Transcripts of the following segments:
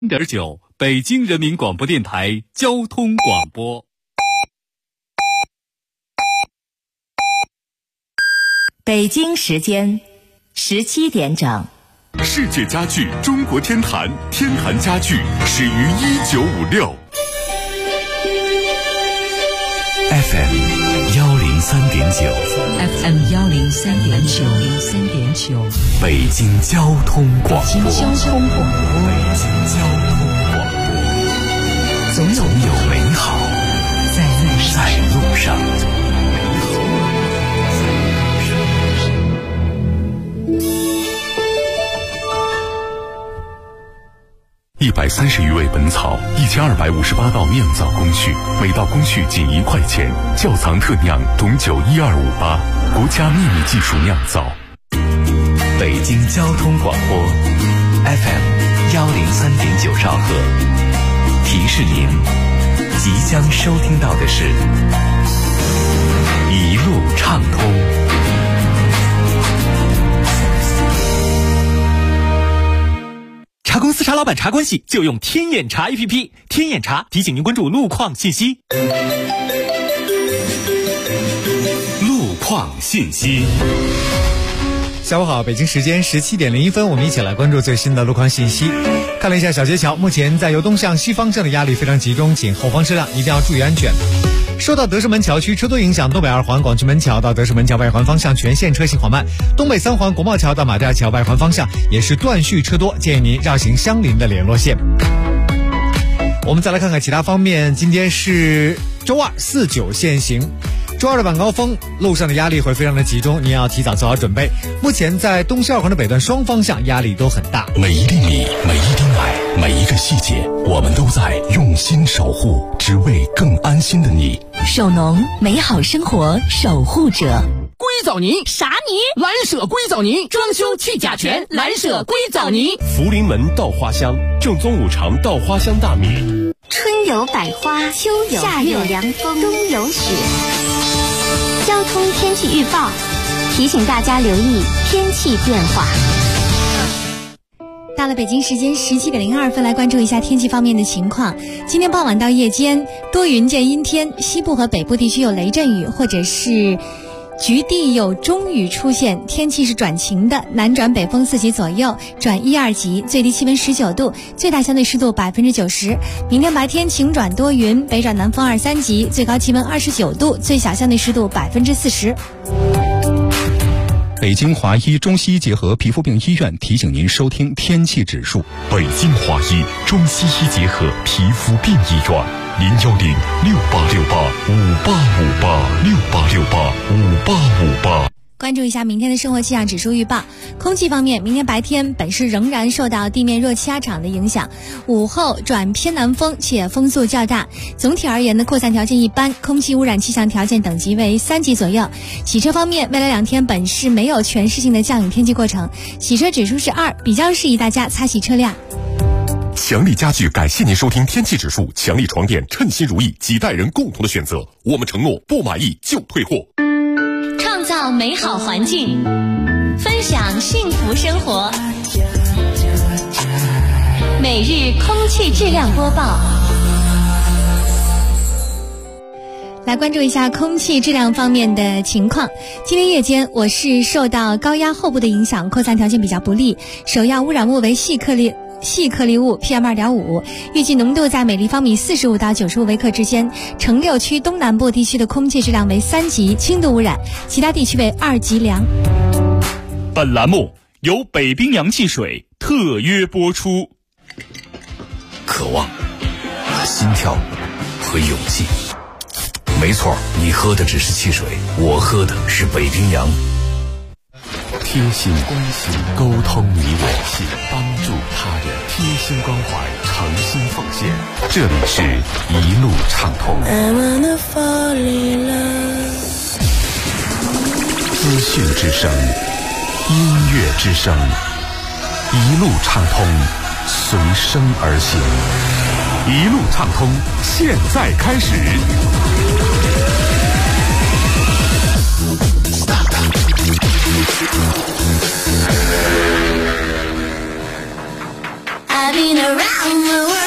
0.9北京人民广播电台交通广播。 北京时间17点整。 世界家具中国天坛，天坛家具始于1956。 FM 103.9，FM 103.9，北京交通广播，总有美好在路上。130余味本草，1258道酿造工序，每道工序仅1块钱。窖藏特酿董酒12588，国家秘密技术酿造。 北京交通广播 FM 103.9兆赫，提示您即将收听到的是一路畅通。 茶公司茶老板茶关系就用天眼查 APP， 天眼查提醒您关注路况信息。 路况信息。 下午好，北京时间17点01分，我们一起来关注最新的路况信息。看了一下小街桥，目前在由东向西方向的压力非常集中，请后方车辆一定要注意安全。受到德胜门桥区车多影响，东北2环广渠门桥到德胜门桥外环方向全线车行缓慢，东北3环国贸桥到马甸桥外环方向也是断续车多，建议您绕行相邻的联络线。我们再来看看其他方面，今天是周二49限行，周二的晚高峰，路上的压力会非常的集中，您要提早做好准备。目前在东西2环的北段双方向压力都很大， 每一粒米，每一滴奶，每一个细节，我们都在用心守护，只为更安心的你。 首农，美好生活守护者。 硅藻泥啥泥？ 蓝舍硅藻泥，装修去甲醛，蓝舍硅藻泥。 福临门稻花香，正宗5常稻花香大米。 春有百花，秋有夏有凉风，冬有雪。交通天气预报提醒大家留意天气变化。 到了北京时间17点02分，来关注一下天气方面的情况。今天傍晚到夜间多云见阴天，西部和北部地区有雷阵雨或者是局地有中雨出现，天气是转晴的，南转北风4级左右，转1、2级，最低气温19度，最大相对湿度90%。明天白天晴转多云，北转南风2、3级，最高气温29度，最小相对湿度40%。 北京华医中西医结合皮肤病医院提醒您收听天气指数。北京华医中西医结合皮肤病医院，0106868585858685858。 关注一下明天的生活气象指数预报。空气方面，明天白天本市仍然受到地面热气压场的影响，午后转偏南风且风速较大。总体而言的扩散条件一般，空气污染气象条件等级为3级左右。洗车方面，未来2天本市没有全市性的降雨天气过程，洗车指数是2，比较适宜大家擦洗车辆。 强力家具感谢您收听天气指数，强力床垫称心如意，几代人共同的选择，我们承诺不满意就退货。 创造美好环境，分享幸福生活。每日空气质量播报。 来关注一下空气质量方面的情况。今天夜间，我市受到高压后部的影响，扩散条件比较不利，首要污染物为细颗粒物 PM2.5， 预计浓度在每立方米45到95微克之间。城6区东南部地区的空气质量为3级，轻度污染，其他地区为2级良。 本栏目由北冰洋汽水特约播出。 渴望和心跳和勇气，没错，你喝的只是汽水，我喝的是北冰洋。 贴心关心，沟通你我，帮助他人，贴心关怀，诚心奉献。这里是一路畅通。资讯之声，音乐之声，一路畅通，随声而行。一路畅通，现在开始。 I've been around the world.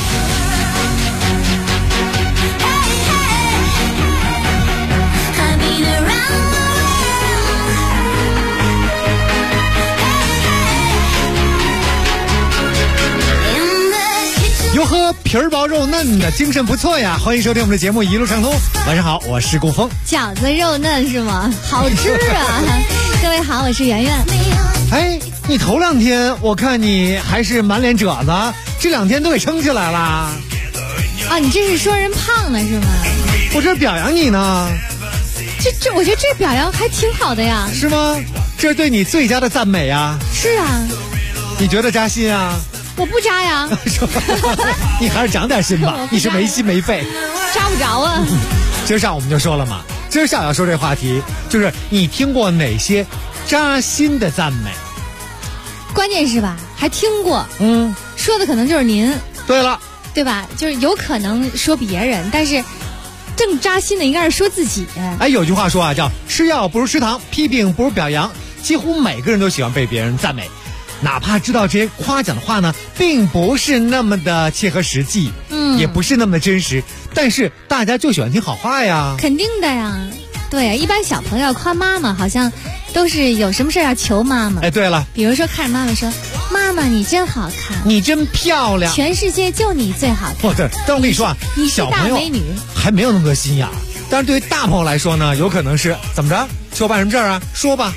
哟呵，皮儿薄肉嫩的，精神不错呀！欢迎收听我们的节目《一路畅通》。晚上好，我是顾峰。 饺子肉嫩是吗？好吃啊！各位好，我是圆圆。 哎，你头2天我看你还是满脸褶子，这2天都给撑起来了。 啊，你这是说人胖呢是吗？ 我这是表扬你呢。 我觉得这表扬还挺好的呀。 是吗？这是对你最佳的赞美啊。 是啊。 你觉得扎心啊？ 我不扎呀。 你还是长点心吧，你是没心没肺， 扎不着啊。 今儿上我们就说了嘛，今儿下午要说这话题，就是你听过哪些扎心的赞美？ 关键是吧，还听过，说的可能就是您。 对了， 对吧？就是有可能说别人，但是正扎心的应该是说自己。 哎，有句话说啊，叫吃药不如吃糖，批评不如表扬。几乎每个人都喜欢被别人赞美。哪怕知道这些夸奖的话呢，并不是那么的切合实际，也不是那么的真实，但是大家就喜欢听好话呀。 肯定的呀，对呀，一般小朋友夸妈妈好像都是有什么事要求妈妈。 哎，对了， 比如说看着妈妈说：“妈妈，你真好看， 你真漂亮， 全世界就你最好看。” 对，但我跟你说啊， 你是大美女， 还没有那么多心眼。但是对于大朋友来说呢，有可能是怎么着？求办什么事啊？说吧。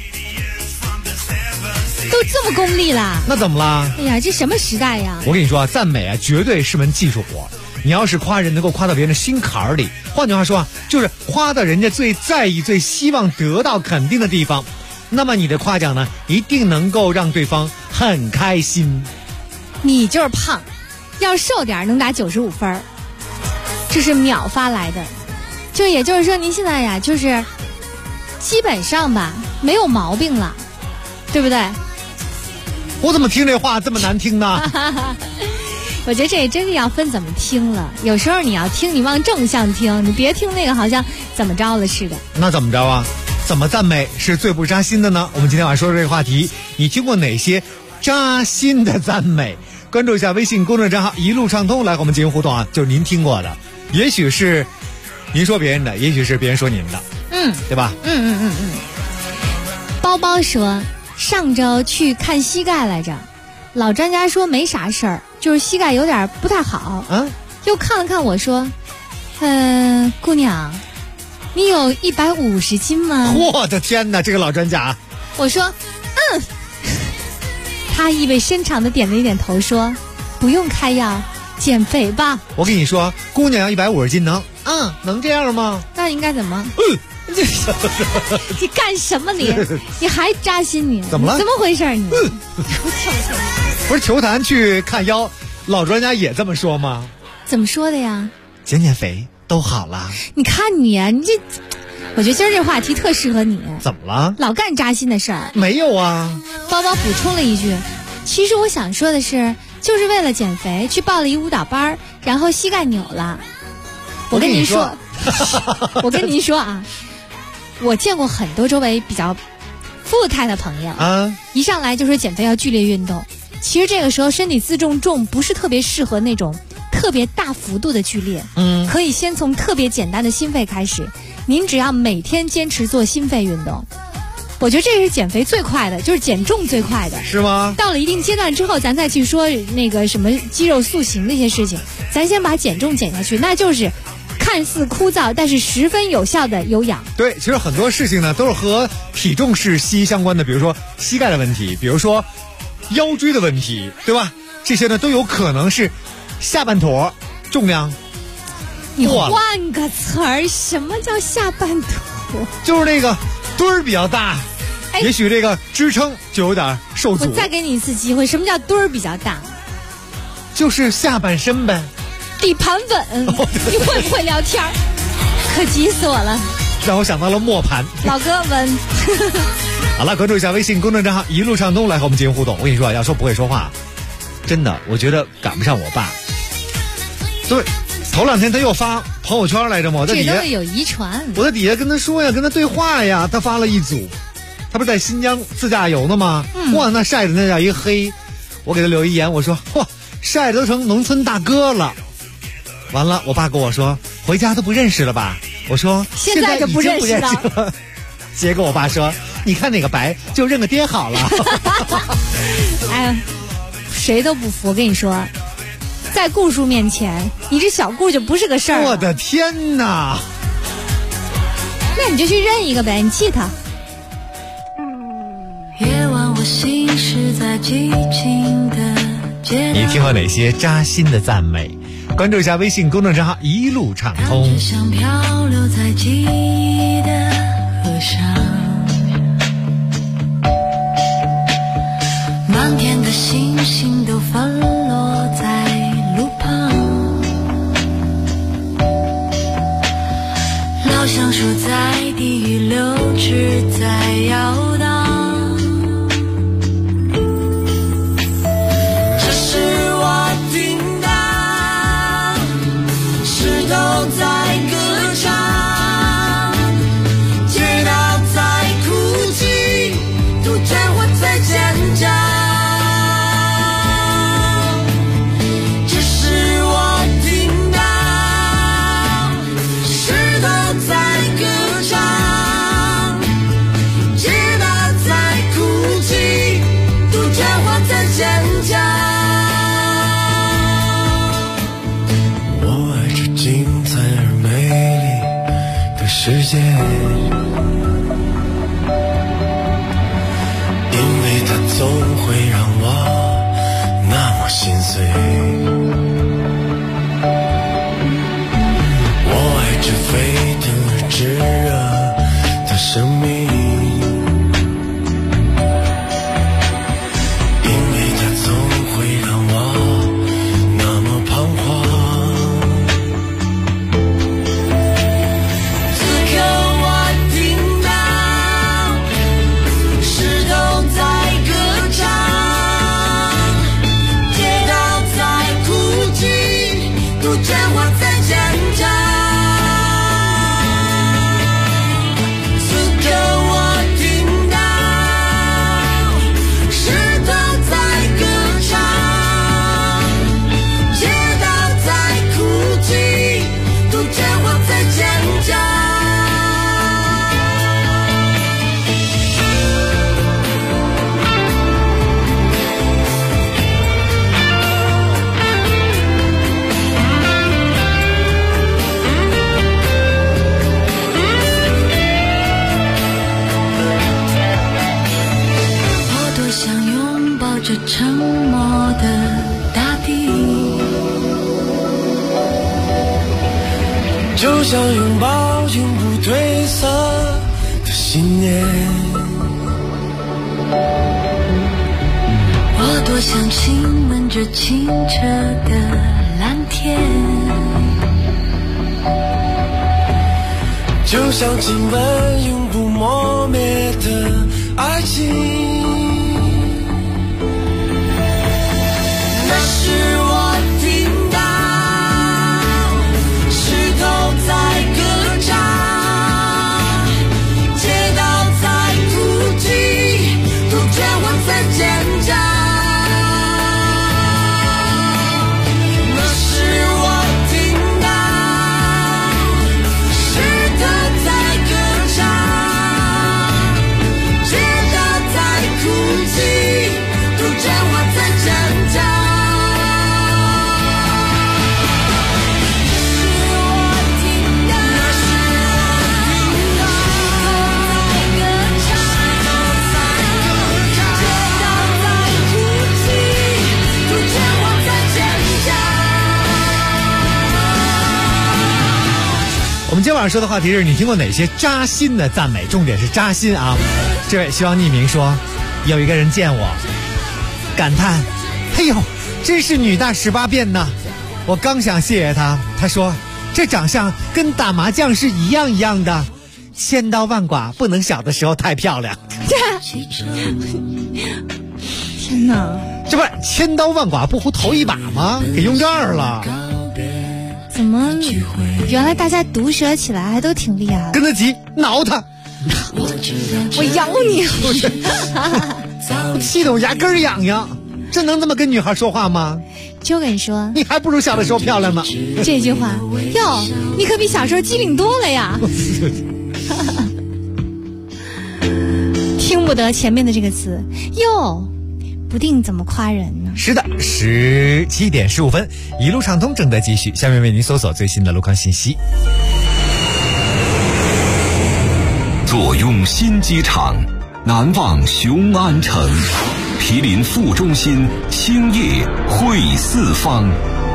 都这么功利啦？ 那怎么啦？ 哎呀，这什么时代呀！ 我跟你说啊，赞美啊，绝对是门技术活。你要是夸人，能够夸到别人的心坎儿里，换句话说啊，就是夸到人家最在意、最希望得到肯定的地方，那么你的夸奖呢，一定能够让对方很开心。 你就是胖，要瘦点能打95分，这是秒发来的。就也就是说，您现在呀，就是基本上吧，没有毛病了，对不对？ 我怎么听这话这么难听呢？ 我觉得这也真的要分怎么听了。有时候你要听，你往正向听，你别听那个好像怎么着了似的。 那怎么着啊？怎么赞美是最不扎心的呢？我们今天晚上说这个话题，你听过哪些扎心的赞美？关注一下微信公众账号一路畅通，来和我们进行互动啊！就是您听过的，也许是您说别人的，也许是别人说您的，对吧？ 包包说上周去看膝盖来着，老专家说没啥事儿，就是膝盖有点不太好。又看了看我说，姑娘，你有150斤吗？ 我的天哪，这个老专家！ 我说，他意味深长的点了一点头，说，不用开药，减肥吧。 我跟你说，姑娘要150斤能这样吗？ 那应该怎么？你干什么你？你还扎心你？ 怎么了？ 怎么回事你？ 不是球坛去看腰，老专家也这么说吗？ 怎么说的呀？ 减肥都好了。 你看你啊，你这，我觉得今儿这话题特适合你。 怎么了？ 老干扎心的事儿？ 没有啊。 包包补充了一句，其实我想说的是，就是为了减肥去报了一舞蹈班，然后膝盖扭了。我跟您说，我跟您说啊。我见过很多周围比较富态的朋友一上来就说减肥要剧烈运动，其实这个时候身体自重不是特别适合那种特别大幅度的剧烈，可以先从特别简单的心肺开始，您只要每天坚持做心肺运动，我觉得这是减肥最快的，就是减重最快的。 是吗？ 到了一定阶段之后，咱再去说那个什么肌肉塑形那些事情，咱先把减重减下去，那就是看似枯燥但是十分有效的有氧。 对，其实很多事情呢都是和体重是息息相关的，比如说膝盖的问题，比如说腰椎的问题，对吧？这些呢都有可能是下半坨重量。 你换个词儿，什么叫下半坨？ 就是那个墩儿比较大，也许这个支撑就有点受阻。 我再给你一次机会，什么叫墩儿比较大？ 就是下半身呗。 底盘稳，你会不会聊天？可急死我了， 让我想到了磨盘。 老哥稳。 好了，关注一下微信公众账号一路畅通，来和我们进行互动。我跟你说，要说不会说话，真的，我觉得赶不上我爸。对，头2天他又发朋友圈来着嘛，我在底下， 这都有遗传。 我在底下跟他说呀，跟他对话呀，他发了一组，他不是在新疆自驾游呢吗？哇，那晒的那叫一黑。我给他留一言，我说哇， 晒都成农村大哥了。完了，我爸跟我说回家都不认识了吧？我说现在就不认识了。 结果我爸说你看哪个白就认个爹好了。 哎呀，谁都不服，我跟你说，在顾叔面前你这小顾就不是个事儿。 我的天哪， 那你就去认一个呗，你气他。 夜晚我行驶在寂静的街道， 你听过哪些扎心的赞美？关注一下微信公众账号一路畅通。 像漂流在记忆的河上，满天的星星都纷落在路旁，老橡树在地狱柳枝在摇荡，在歌唱，街道在哭泣，杜鹃花在尖叫，只是我听到石头在歌唱，街道在哭泣，杜鹃花在尖叫。我爱这精彩而美丽的世界，因为它总会让我那么心碎。我爱这沸腾而炙热的生命，因为它总会让我那么彷徨。沉默的大地，就像拥抱永不褪色的信念。我多想亲吻着清澈的蓝天，就像亲吻永不磨灭的爱情。是我听到石头在歌唱，街道在哭泣，杜鹃花在尖叫。那是我听到石头在歌唱，街道在哭泣，杜鹃花在尖叫。 我们今晚上说的话题是你听过哪些扎心的赞美，重点是扎心啊。这位希望匿名说，有一个人见我感叹，哎呦真是女大18变呢。我刚想谢谢他，他说这长相跟打麻将是一样一样的，千刀万剐不能小的时候太漂亮。 天哪， 这不是千刀万剐不胡头一把吗？给用这儿了。 怎么原来大家毒舌起来还都挺厉害的？ 跟他急，挠他， 我咬你！ 气得我牙根痒痒。 这能这么跟女孩说话吗？ 就跟你说， 你还不如小的时候漂亮呢。 这句话，哟，你可比小时候机灵多了呀。听不得前面的这个词，哟，不定怎么夸人呢。 是的，17点15分，一路畅通正在继续。下面为您搜索最新的路况信息。 坐拥新机场，难忘雄安城，毗邻副中心，兴业汇四方。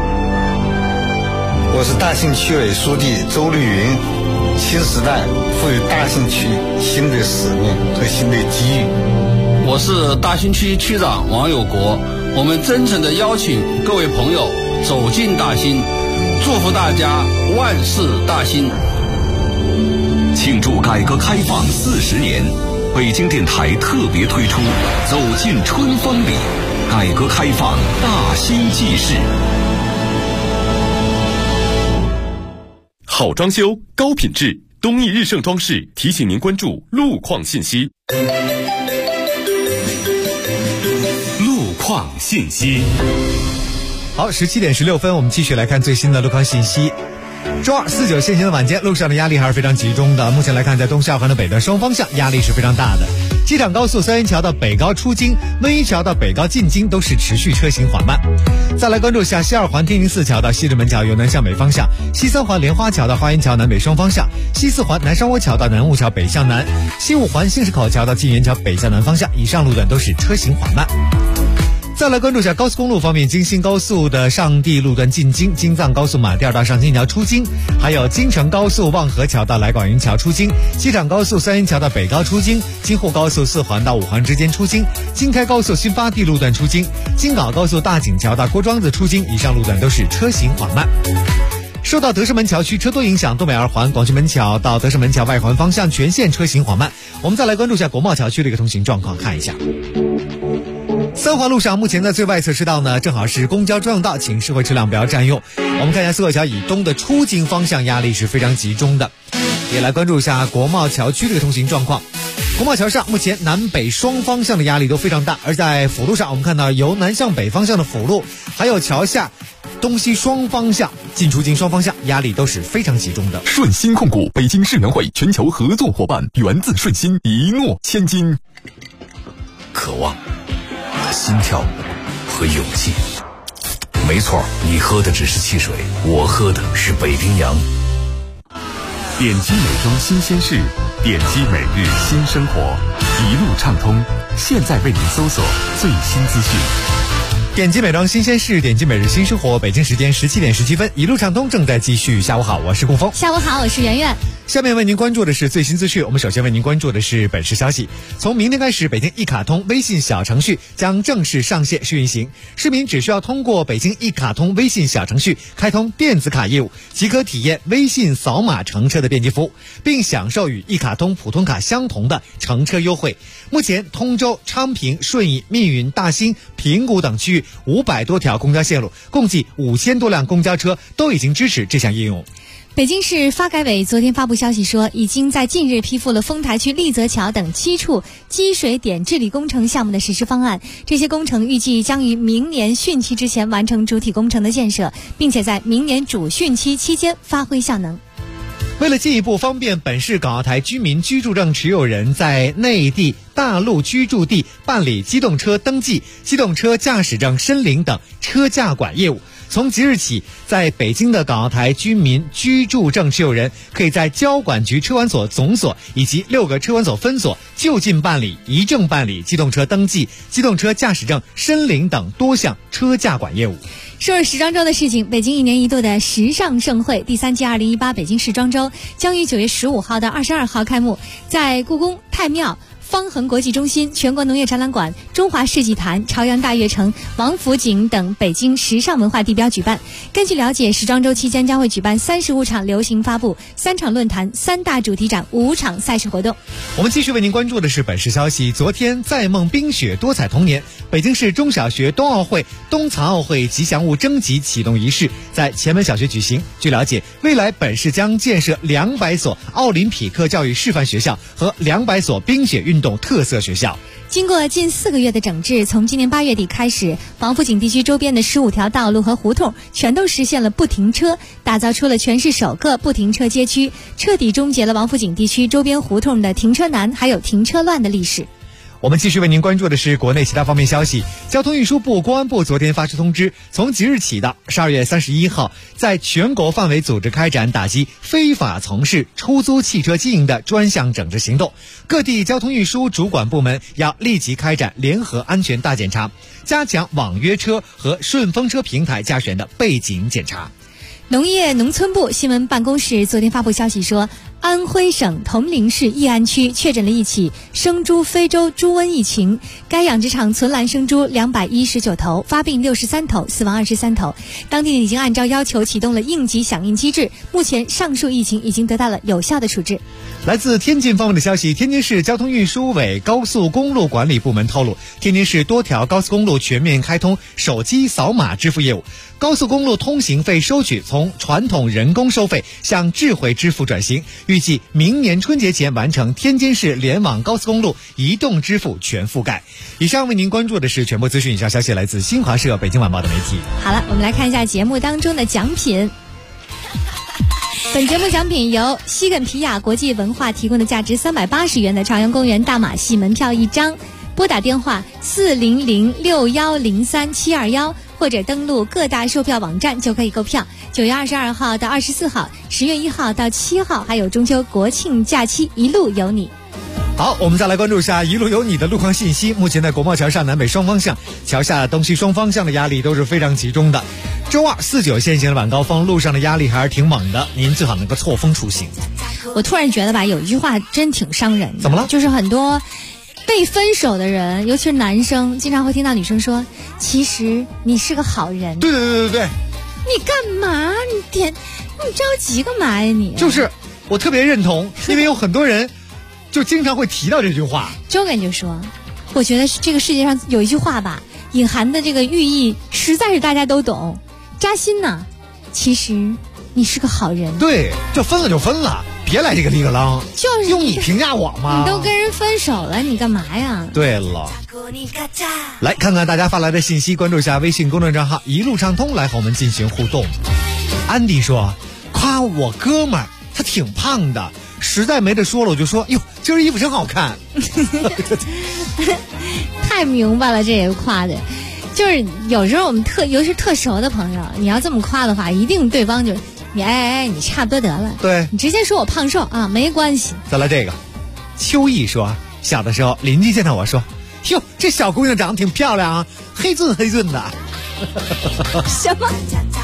我是大兴区委书记周绿云。新时代赋予大兴区新的使命和新的机遇。 我是大兴区区长王有国，我们真诚地邀请各位朋友走进大兴，祝福大家万事大兴。 庆祝改革开放40年，北京电台特别推出走进春风里，改革开放大兴纪事。 好装修，高品质，东义日盛装饰提醒您关注路况信息。 路况信息。 好，17点16分，我们继续来看最新的路况信息。周二49限行的晚间，路上的压力还是非常集中的。目前来看，在东下环的北段双方向压力是非常大的。机场高速三元桥到北高出京、温榆桥到北高进京都是持续车行缓慢。再来关注一下西二环天宁寺桥到西直门桥由南向北方向，西三环莲花桥到花园桥南北双方向，西四环南山窝桥到南雾桥北向南，西五环新市口桥到晋源桥北向南方向，以上路段都是车行缓慢。再来关注一下高速公路方面，京新高速的上地路段进京，京藏高速马甸到上京桥出京，还有京承高速望河桥到来广云桥出京，机场高速三元桥到北高出京，京沪高速4环到5环之间出京，京开高速新发地路段出京，京港高速大井桥到郭庄子出京，以上路段都是车行缓慢。受到德胜门桥区车多影响，东北二环广渠门桥到德胜门桥外环方向全线车行缓慢。我们再来关注一下国贸桥区的一个通行状况，看一下。三环路上目前在最外侧车道呢，正好是公交专用道，请社会车辆不要占用。我们看一下四河桥以东的出京方向压力是非常集中的。也来关注一下国贸桥区的一个通行状况。国贸桥上目前南北双方向的压力都非常大，而在辅路上我们看到由南向北方向的辅路，还有桥下东西双方向进出京双方向压力都是非常集中的。 顺心控股北京世园会全球合作伙伴，源自顺心，一诺千金。 渴望、心跳和勇气。没错，你喝的只是汽水，我喝的是北冰洋。 点击美妆新鲜事，点击每日新生活，一路畅通。现在为您搜索最新资讯。 点击美妆新鲜事，点击每日新生活。北京时间17点17分，一路畅通正在继续。下午好，我是顾峰。 下午好，我是圆圆。 下面为您关注的是最新资讯。我们首先为您关注的是本市消息。从明天开始，北京一卡通微信小程序将正式上线试运行。市民只需要通过北京一卡通微信小程序开通电子卡业务，即可体验微信扫码乘车的便捷服务，并享受与一卡通普通卡相同的乘车优惠。目前，通州、昌平、顺义、密云、大兴、平谷等区域500多条公交线路，共计5000多辆公交车都已经支持这项应用。 北京市发改委昨天发布消息说，已经在近日批复了丰台区丽泽桥等7处积水点治理工程项目的实施方案。这些工程预计将于明年汛期之前完成主体工程的建设，并且在明年主汛期期间发挥效能。 为了进一步方便本市港澳台居民居住证持有人在内地大陆居住地办理机动车登记、机动车驾驶证申领等车驾管业务，从即日起，在北京的港澳台居民居住证持有人可以在交管局车管所总所以及6个车管所分所就近办理、一证办理机动车登记、机动车驾驶证申领等多项车驾管业务。 说是时装周的事情，北京1年1度的时尚盛会第3届2018北京时装周将于9月15号到22号开幕，在故宫、太庙、方恒国际中心、全国农业展览馆、中华世纪坛、朝阳大悦城、王府井等北京时尚文化地标举办。根据了解，时装周期间将会举办35场流行发布、3场论坛、3大主题展、5场赛事活动。 我们继续为您关注的是本市消息。昨天在梦冰雪多彩童年北京市中小学冬奥会冬残奥会吉祥物征集启动仪式在前门小学举行。据了解，未来本市将建设200所奥林匹克教育示范学校和200所冰雪运运动特色学校。 经过近4个月的整治，从今年8月底开始，王府井地区周边的15条道路和胡同全都实现了不停车，打造出了全市首个不停车街区，彻底终结了王府井地区周边胡同的停车难还有停车乱的历史。 我们继续为您关注的是国内其他方面消息。交通运输部、公安部昨天发出通知，从即日起到12月31号，在全国范围组织开展打击非法从事出租汽车经营的专项整治行动。各地交通运输主管部门要立即开展联合安全大检查，加强网约车和顺风车平台驾驶员的背景检查。 农业农村部新闻办公室昨天发布消息说，安徽省铜陵市义安区确诊了一起生猪非洲猪瘟疫情，该养殖场存栏生猪219头，发病63头，死亡23头。当地已经按照要求启动了应急响应机制，目前上述疫情已经得到了有效的处置。 来自天津方面的消息，天津市交通运输委高速公路管理部门透露，天津市多条高速公路全面开通手机扫码支付业务，高速公路通行费收取从传统人工收费向智慧支付转型，预计明年春节前完成天津市联网高速公路移动支付全覆盖。以上为您关注的是全部资讯，以上消息来自新华社、北京晚报的媒体。 好了，我们来看一下节目当中的奖品。本节目奖品由西肯皮亚国际文化提供的价值380元的朝阳公园大马戏门票1张，拨打电话4006103-721，或者登录各大售票网站就可以购票。9月22号到24号，10月1号到7号，还有中秋国庆假期，一路有你。 好，我们再来关注一下一路有你的路况信息。目前在国贸桥上南北双方向、桥下东西双方向的压力都是非常集中的。周二49限行的晚高峰，路上的压力还是挺猛的，您最好能够错峰出行。 我突然觉得吧，有一句话真挺伤人的。 怎么了？ 就是很多被分手的人，尤其是男生，经常会听到女生说，其实你是个好人。 对对对对对。 你干嘛？你着急干嘛呀你？ 就是我特别认同，因为有很多人就经常会提到这句话。 周根就说，我觉得这个世界上有一句话吧，隐含的这个寓意实在是大家都懂。扎心呐，其实你是个好人。 对，就分了就分了，别来这个里个啷， 就是用你评价我吗？ 你都跟人分手了，你干嘛呀？ 对了，来看看大家发来的信息，关注一下微信公众账号一路畅通，来和我们进行互动。安迪说，夸我哥们儿他挺胖的，实在没得说了，我就说，哟，今儿衣服真好看。 太明白了，这也夸的。就是有时候我们尤其是特熟的朋友，你要这么夸的话，一定对方就你你差不多得了。 对， 你直接说我胖瘦啊，没关系。 再来这个，秋意说，小的时候邻居见到我说，哟，这小姑娘长得挺漂亮啊，黑俊黑俊的。 什么？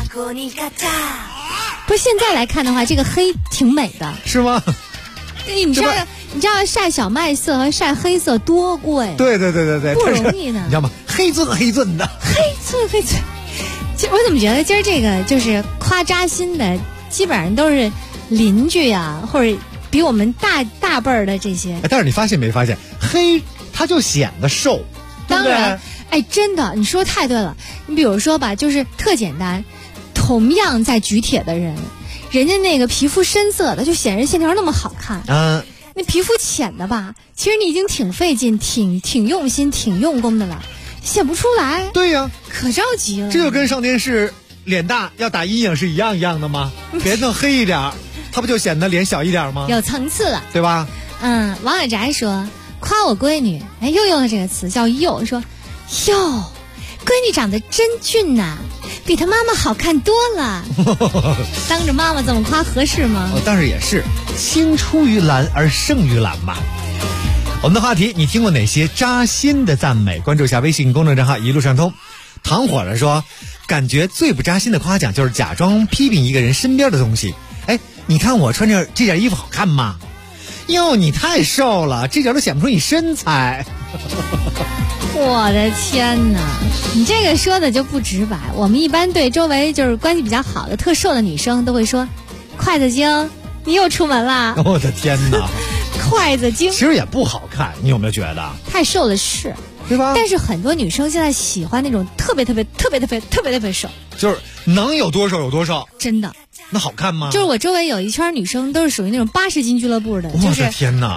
不是，现在来看的话，这个黑挺美的， 是吗？ 你知道晒小麦色和晒黑色多贵？ 对对对对对， 不容易呢。 你知道吗？黑俊黑俊的， 黑俊。我怎么觉得今儿这个就是夸扎心的，基本上都是邻居啊，或者比我们大辈儿的这些。 但是你发现没发现，黑它就显得瘦。 当然，真的，你说太对了。你比如说吧，就是特简单，同样在举铁的人，人家那个皮肤深色的就显得线条那么好看。那皮肤浅的吧，其实你已经挺费劲、挺用心、挺用功的了，显不出来。 对呀， 可着急了。 这就跟上电视脸大要打阴影是一样的吗？别弄黑一点，它不就显得脸小一点吗？ 有层次了， 对吧？ 王小宅说，夸我闺女，又用了这个词叫又，说哟，闺女长得真俊呐，比她妈妈好看多了。当着妈妈这么夸合适吗？ 但是也是青出于蓝而胜于蓝吧。我们的话题，你听过哪些扎心的赞美？关注一下微信公众账号一路畅通。糖火了说，感觉最不扎心的夸奖就是假装批评一个人身边的东西。你看我穿着这件衣服好看吗？哟，你太瘦了，这点都显不出你身材。 我的天哪，你这个说的就不直白。我们一般对周围就是关系比较好的特瘦的女生都会说，筷子精，你又出门啦。 我的天哪， 筷子精其实也不好看，你有没有觉得太瘦了？是， 对吧？ 但是很多女生现在喜欢那种特别瘦， 就是能有多瘦有多瘦， 真的。 那好看吗？ 就是我周围有一圈女生都是属于那种80斤俱乐部的， 我的天哪，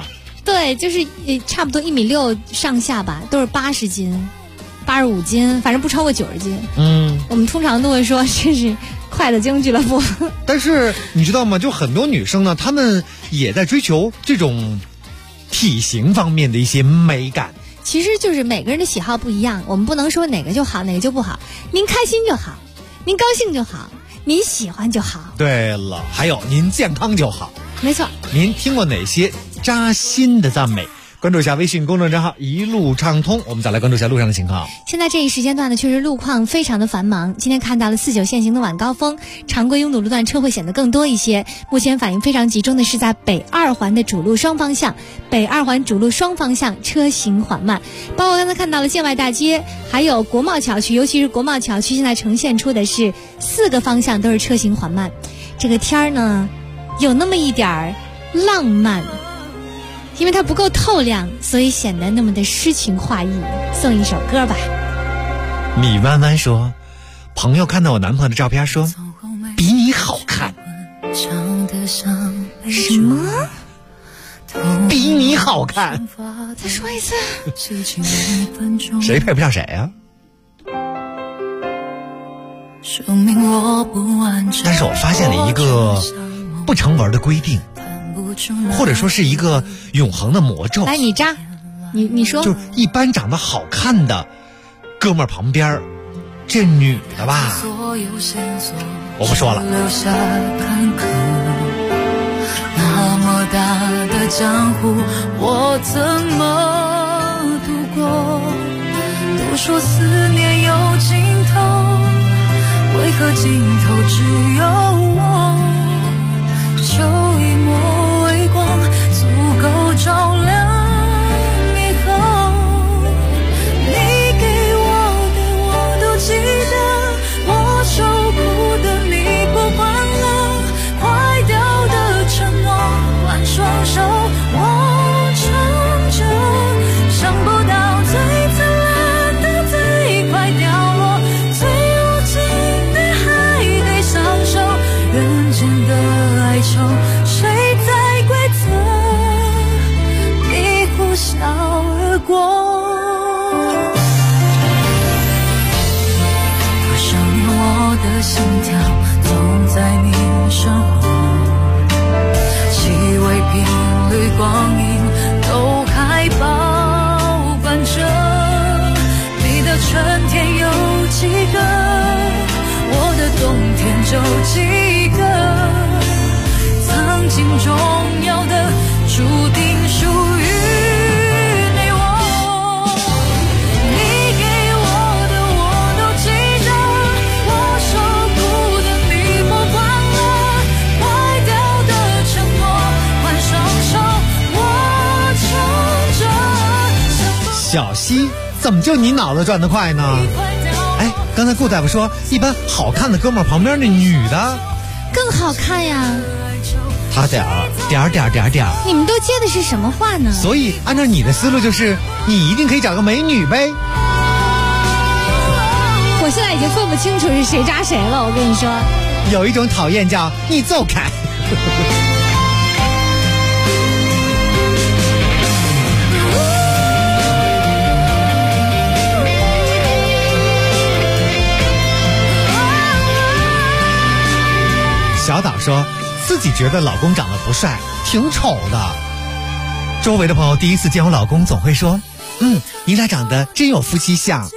对，就是差不多1.6米上下吧，都是80斤、85斤，反正不超过90斤。我们通常都会说这是快乐精俱乐部。 但是你知道吗？就很多女生呢，她们也在追求这种体型方面的一些美感。 其实就是每个人的喜好不一样，我们不能说哪个就好，哪个就不好。您开心就好，您高兴就好，您喜欢就好。 对了，还有您健康就好。 没错。 您听过哪些扎心的赞美？关注一下微信公众账号一路畅通。我们再来关注一下路上的情况。 现在这一时间段呢，确实路况非常的繁忙。今天看到了49限行的晚高峰，常规拥堵路段车会显得更多一些。目前反应非常集中的是在北2环的主路双方向，北2环主路双方向车行缓慢。包括刚才看到了建外大街，还有国贸桥区，尤其是国贸桥区，现在呈现出的是4个方向都是车行缓慢。这个天儿呢，有那么一点儿浪漫。因为它不够透亮，所以显得那么的诗情画意。送一首歌吧。 米弯弯说，朋友看到我男朋友的照片说，比你好看。 什么？ 比你好看？ 再说一次。 谁配不上谁啊？但是我发现了一个不成文的规定，或者说是一个永恒的魔咒。 来，你扎，你说， 就一般长得好看的哥们儿旁边，这女的吧，我不说了。 那么大的江湖，我怎么度过？都说思念有尽头，为何尽头只有我？就一抹微光，足够照亮以后。你给我的我都记得，我受苦的你不管了，坏掉的承诺换双手我撑着，想不到最灿烂的最快掉落，最无尽的还得享受，人间的哀愁，谁在规则里呼啸而过？多少年我的心跳总在你身后，气味频率光阴都还包办着，你的春天有几个，我的冬天就几个，曾经重要的注定属于你我。你给我的我都记得，我受苦的你不管了，坏掉的承诺换双手我撑着。 小溪，怎么就你脑子转得快呢？哎，刚才顾大夫说，一般好看的哥们儿旁边那女的更好看呀。 他点儿， 你们都接的是什么话呢？ 所以按照你的思路，就是你一定可以找个美女呗。 我现在已经分不清楚是谁扎谁了，我跟你说。 有一种讨厌叫你走开。小岛说自己觉得老公长得不帅，挺丑的。周围的朋友第一次见我老公总会说，你俩长得真有夫妻相。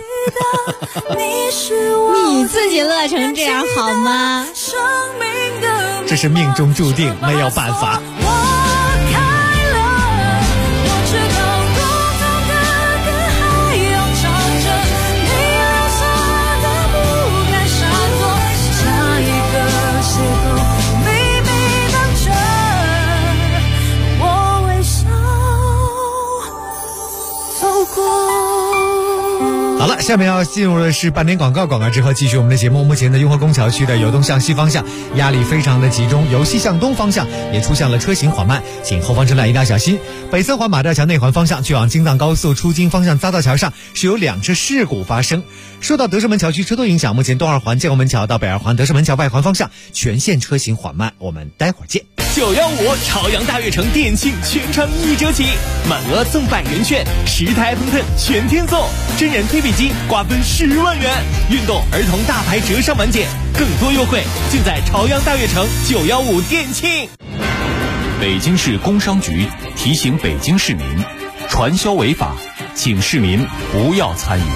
你自己乐成这样好吗？ 这是命中注定，没有办法。好了，下面要进入的是半点广告，广告之后继续我们的节目。目前的雍和宫桥区的由东向西方向压力非常的集中，由西向东方向也出现了车行缓慢，请后方车辆一定要小心。北3环马大桥内环方向去往京藏高速出京方向匝道桥上是有2次事故发生。受到德胜门桥区车多影响，目前东2环建国门桥到北2环德胜门桥外环方向全线车行缓慢，我们待会儿见。 915朝阳大悦城店庆全程1折起，满额赠100元券，10台喷喷全天送，真人推背机瓜分10万元，运动儿童大牌折上满减，更多优惠尽在朝阳大悦城915店庆。 北京市工商局提醒北京市民，传销违法，请市民不要参与。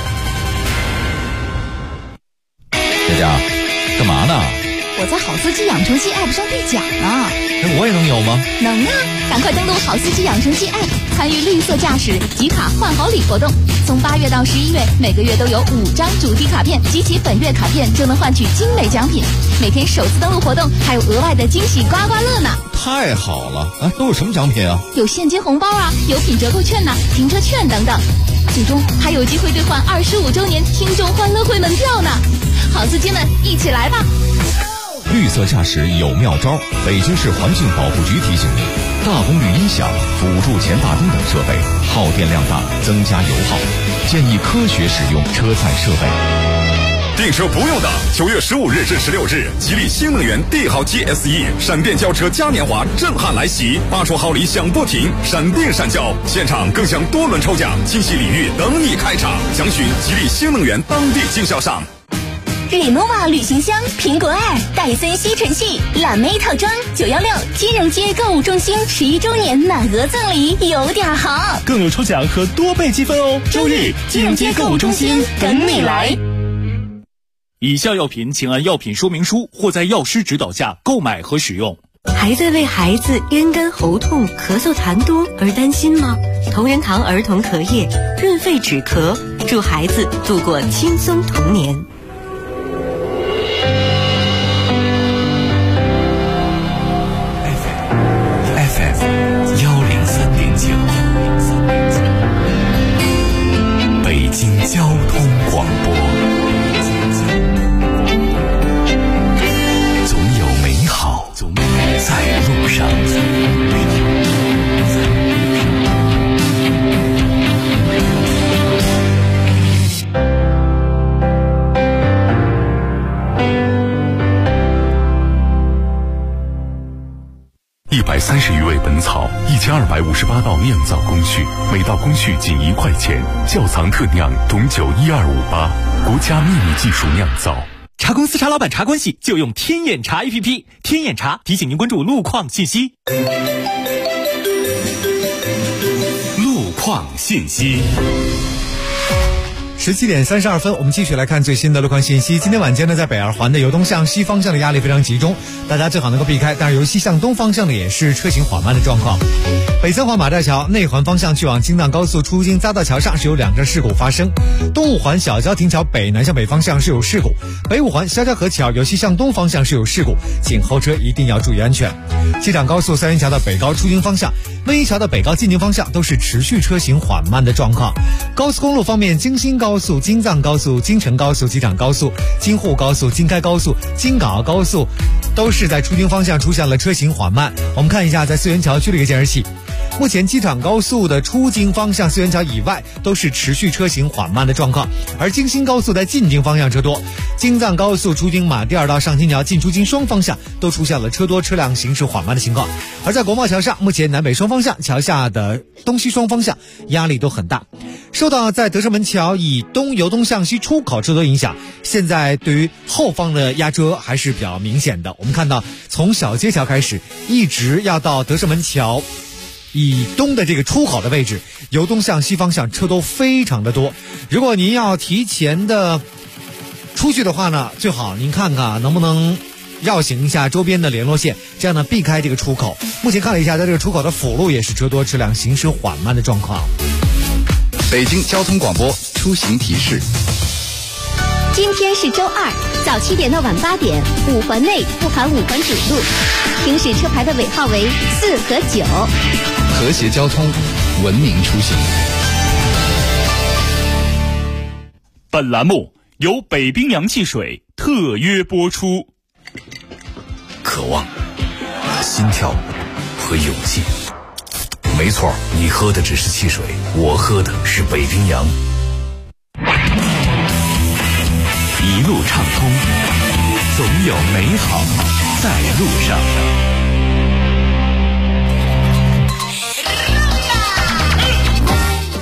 佳佳，干嘛呢？ 我在好司机养成系 App 上兑奖呢。 那我也能有吗？ 能啊！赶快登录好司机养成系 App， 参与绿色驾驶集卡换好礼活动。从8月到11月，每个月都有5张主题卡片，集齐本月卡片就能换取精美奖品。每天首次登录活动还有额外的惊喜刮刮乐呢！ 太好了啊！都有什么奖品啊？ 有现金红包啊，有品折扣券呐，停车券等等。最终还有机会兑换25周年听众欢乐会门票呢！好司机们，一起来吧！ 绿色驾驶有妙招，北京市环境保护局提醒你：大功率音响、辅助前大灯等设备耗电量大，增加油耗，建议科学使用车载设备。 订车不用等，9月15日至16日，吉利新能源帝豪 GSE 闪电交车嘉年华震撼来袭，8重好礼响不停，闪电闪交，现场更享多轮抽奖，惊喜礼遇等你开场，详询吉利新能源当地经销商。 Renova 旅行箱、苹果2、戴森吸尘器、蓝莓套装，916金融街购物中心11周年满额赠礼，有点好， 更有抽奖和多倍积分哦！ 周日金融街购物中心等你来。 以下药品请按药品说明书或在药师指导下购买和使用。 还在为孩子咽干喉痛、咳嗽痰多而担心吗？同仁堂儿童咳液润肺止咳，助孩子度过轻松童年。 北京交通广播，总有美好在路上。 130余味本草，1258道酿造工序，每道工序仅1块钱。窖藏特酿董酒12588，国家秘密技术酿造。 茶公司茶老板茶关系就用天眼查 APP， 天眼查提醒您关注路况信息。 路况信息。 17点32分，我们继续来看最新的路况信息。今天晚间呢，在北二环的由东向西方向的压力非常集中，大家最好能够避开。但是由西向东方向的也是车行缓慢的状况。北三环马大桥内环方向去往京藏高速出京匝道桥上是有2个事故发生。东五环小交亭桥北南向北方向是有事故，北五环肖家河桥由西向东方向是有事故，请后车一定要注意安全。机场高速三元桥的北高出京方向、温沂桥的北高进京方向都是持续车行缓慢的状况。高速公路方面，京新高速、京藏高速、京承高速、机场高速、京沪高速、京开高速、京港澳高速都是在出京方向出现了车行缓慢。我们看一下在四元桥区的一个监视器，目前机场高速的出京方向四元桥以外都是持续车行缓慢的状况，而京新高速在进京方向车多，京藏高速出京马甸二到上清桥进出京双方向都出现了车多车辆行驶缓慢的情况。而在国贸桥上，目前南北双方向桥下的东西双方向压力都很大，受到在德胜门桥以东由东向西出口车多影响，现在对于后方的压车还是比较明显的。我们看到从小街桥开始一直要到德胜门桥以东的这个出口的位置，由东向西方向车都非常的多。如果您要提前的出去的话呢，最好您看看能不能绕行一下周边的联络线，这样呢避开这个出口。目前看了一下，在这个出口的辅路也是车多车辆行驶缓慢的状况。 北京交通广播出行提示。 今天是周二，早7点到晚8点，5环内不含5环主路，行驶车牌的尾号为4和9。 和谐交通，文明出行。 本栏目由北冰洋汽水特约播出。 渴望、心跳和勇气。没错，你喝的只是汽水，我喝的是北冰洋。一路畅通，总有美好在路上。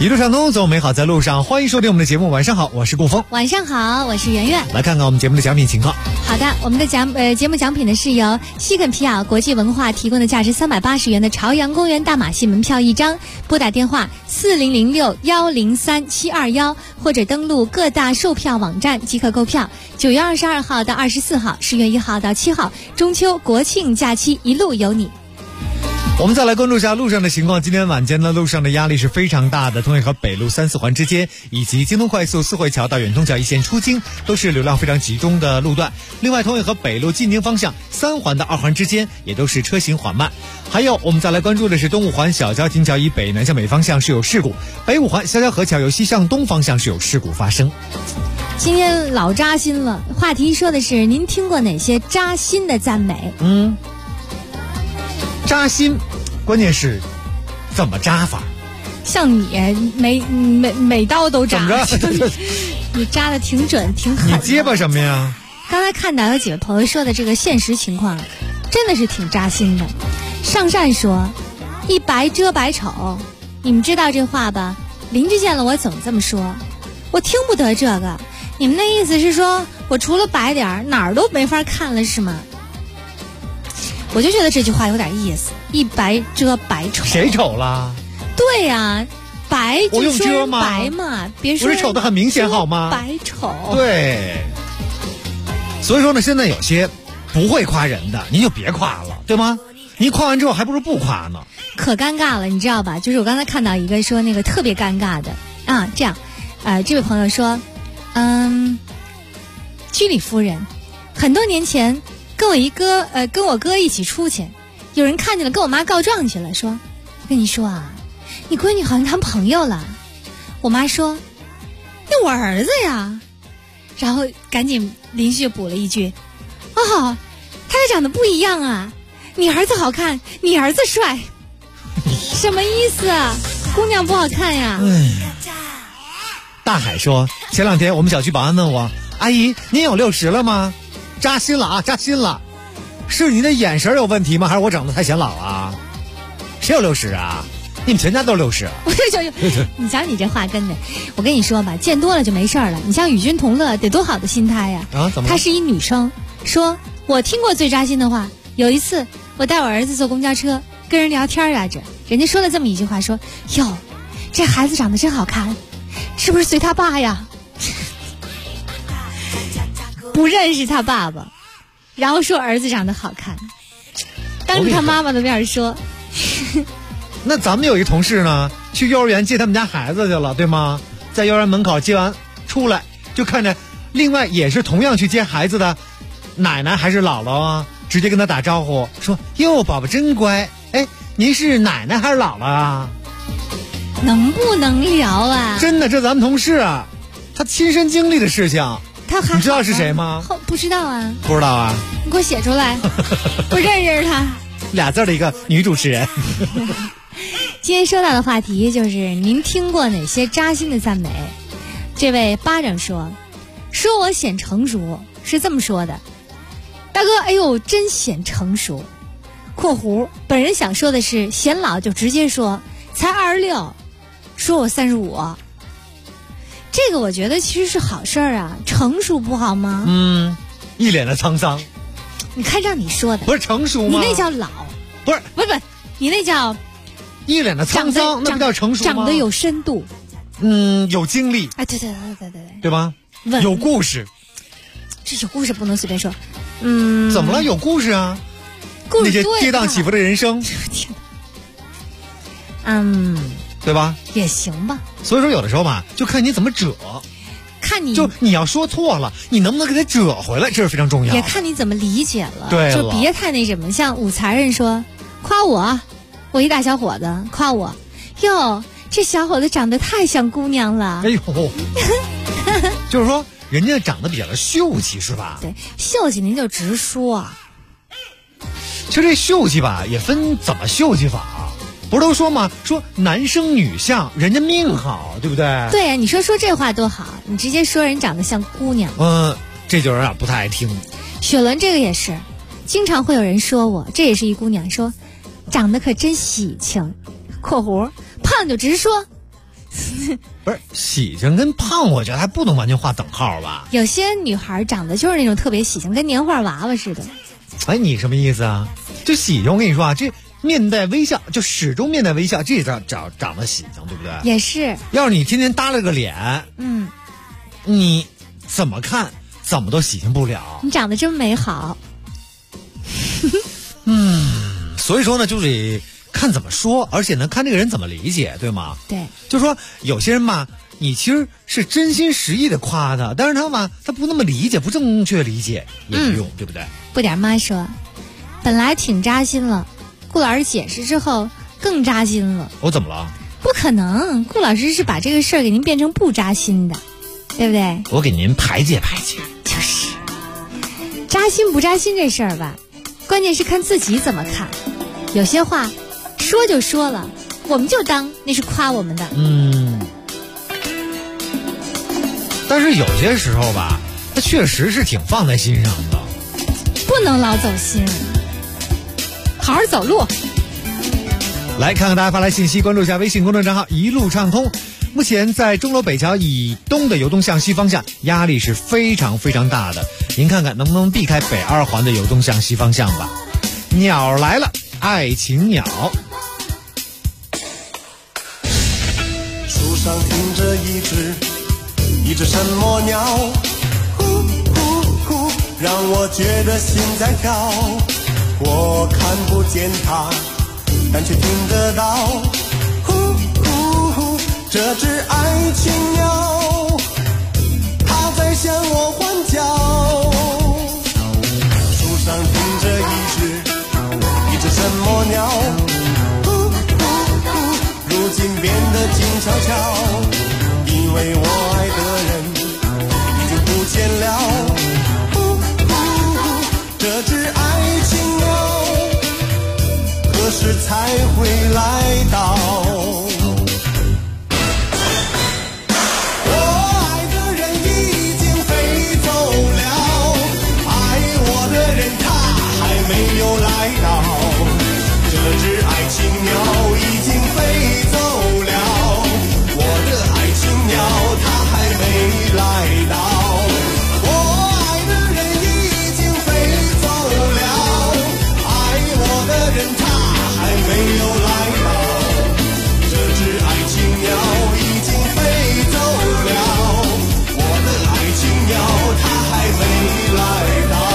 一路畅通，走美好在路上。欢迎收听我们的节目。晚上好，我是顾峰。 晚上好，我是圆圆。 来看看我们节目的奖品情况。 好的，我们的节目奖品呢是由西肯皮尔国际文化提供的价值380元的朝阳公园大马戏门票1张，拨打电话4006-103-721，或者登录各大售票网站即可购票。9月22号到24号，10月1号到7号，中秋国庆假期一路有你。 我们再来关注一下路上的情况。今天晚间呢，路上的压力是非常大的。通惠河北路3、4环之间，以及京东快速四惠桥到远通桥一线出京，都是流量非常集中的路段。另外，通惠河北路进京方向3环到2环之间，也都是车行缓慢。还有，我们再来关注的是东5环小交金桥以北南向北方向是有事故，北5环潇潇河桥由西向东方向是有事故发生。 今天老扎心了，话题说的是您听过哪些扎心的赞美？ 扎心，关键是怎么扎法？ 像你每刀都扎，你扎的挺准挺狠。 你结巴什么呀？ 刚才看到有几位朋友说的这个现实情况，真的是挺扎心的。上善说一白遮百丑，你们知道这话吧？邻居见了我总这么说，我听不得这个。你们那意思是说我除了白点哪儿都没法看了是吗？我就觉得这句话有点意思，一白遮百丑。 谁丑了？ 对呀，白就说人白嘛，别说不是丑的很明显好吗？ 白丑。 对。所以说呢，现在有些不会夸人的，您就别夸了，对吗？您夸完之后还不如不夸呢。 可尴尬了，你知道吧？就是我刚才看到一个说那个特别尴尬的啊，这样，这位朋友说，居里夫人，很多年前。跟我哥一起出去，有人看见了，跟我妈告状去了，说我跟你说啊，你闺女好像谈朋友了。我妈说那我儿子呀，然后赶紧邻居就补了一句，哦，他俩长得不一样啊，你儿子好看，你儿子帅。什么意思啊？姑娘不好看呀。 大海说前2天我们小区保安问我，阿姨您有60了吗？扎心了啊，扎心了！是你的眼神有问题吗？还是我长得太显老啊？谁有60啊？你们全家都是60。 你瞧你这话跟的，我跟你说吧，见多了就没事了。你像与君同乐得多好的心态呀！ 怎么？ 她是一女生，说我听过最扎心的话。有一次我带我儿子坐公交车，跟人聊天来着，人家说了这么一句话，说哟，这孩子长得真好看，是不是随他爸呀？不认识他爸爸，然后说儿子长得好看，当着他妈妈的面说。 那咱们有一同事呢，去幼儿园接他们家孩子去了，对吗？在幼儿园门口接完出来，就看着另外也是同样去接孩子的奶奶还是姥姥啊，直接跟他打招呼说：“哟，宝宝真乖。哎，您是奶奶还是姥姥啊？” 能不能聊啊？ 真的，这咱们同事啊，他亲身经历的事情。你知道是谁吗？ 不知道啊。 不知道啊？ 你给我写出来。我认识他。 俩字的一个女主持人。 今天说到的话题就是您听过哪些扎心的赞美？这位巴掌说我显成熟，是这么说的。大哥，哎呦，真显成熟。括弧本人想说的是，显老就直接说，才26，说我35。这个我觉得其实是好事儿啊，成熟不好吗？ 一脸的沧桑。 你看让你说的， 不是成熟吗？ 你那叫老， 不是， 你那叫一脸的沧桑，那不叫成熟吗？ 长得有深度， 有经历。 哎，对， 对吧？有故事。 这有故事不能随便说。 怎么了？有故事啊？ 故事那些跌宕起伏的人生。对吧？ 也行吧。 所以说有的时候吧，就看你怎么折， 看你就你要说错了，你能不能给他折回来，这是非常重要的。 也看你怎么理解了。 对了， 就别太那什么。像武才人说，夸我一大小伙子夸我，哟，这小伙子长得太像姑娘了。 哎呦，就是说人家长得比较的秀气是吧？ 对，秀气您就直说。 其实这秀气吧，也分怎么秀气法。不是都说吗？说男生女相，人家命好，对不对？ 对呀，你说这话多好，你直接说人长得像姑娘。 这就有点不太爱听。 雪伦这个也是，经常会有人说我，这也是一姑娘说，长得可真喜庆。括弧胖就直说， 不是喜庆跟胖，我觉得还不能完全画等号吧。 有些女孩长得就是那种特别喜庆，跟年画娃娃似的。 哎，你什么意思啊？就喜庆，我跟你说啊，这面带微笑，就始终面带微笑，这长得喜庆，对不对？ 也是。 要是你天天耷拉个脸，你怎么看怎么都喜庆不了。 你长得真美好。 所以说呢，就得看怎么说，而且呢，看这个人怎么理解，对吗？ 对。 就说有些人吧，你其实是真心实意的夸他，但是他吧，他不那么理解，不正确理解也不用，对不对？ 不点妈说，本来挺扎心了，顾老师解释之后更扎心了。 我怎么了？ 不可能，顾老师是把这个事儿给您变成不扎心的，对不对？ 我给您排解排解。 就是扎心不扎心这事儿吧，关键是看自己怎么看。有些话说就说了，我们就当那是夸我们的。 但是有些时候吧，他确实是挺放在心上的， 不能老走心，好好走路。 来看看大家发来信息，关注一下微信公众账号一路畅通。目前在钟楼北桥以东的游动向西方向压力是非常非常大的，您看看能不能避开北二环的游动向西方向吧。鸟来了，爱情鸟。 树上停着一只什么鸟，呼呼呼，让我觉得心在跳。我看不见它，但却听得到，呼呼呼，这只爱情鸟，它在向我欢叫。树上停着一只什么鸟，呼呼呼，如今变得静悄悄，因为我爱的人已经不见了，呼呼呼，这只爱情鸟何时才会来到？我爱的人已经飞走了，爱我的人他还没有来到，这只爱情鸟已经飞走了，我的爱情鸟它还没来到，我爱的人已经飞走了，爱我的人他还没有来到，这只爱情鸟已经飞走了，我的爱情鸟它还没来到。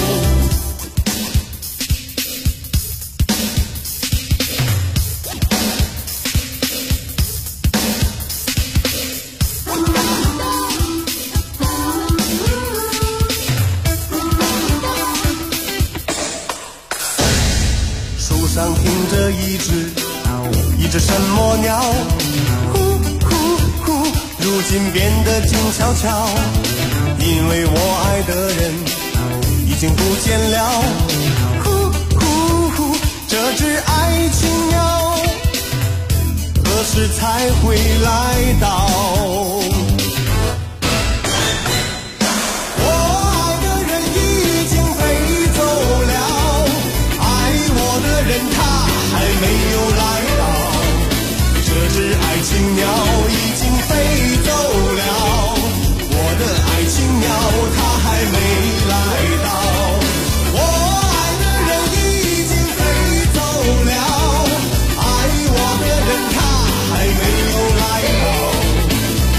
树上停着一只什么鸟，呼呼呼，如今变得静悄悄，因为我爱的人已经不见了，呼呼呼，这只爱情鸟何时才会来到？没有来到，这只爱情鸟已经飞走了，我的爱情鸟它还没来到，我爱的人已经飞走了，爱我的人他还没有来到，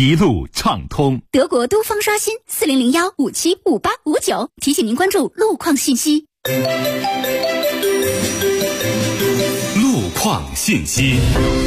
一路畅通。 德国都方刷新4001575859，提醒您关注路况信息。 路况信息。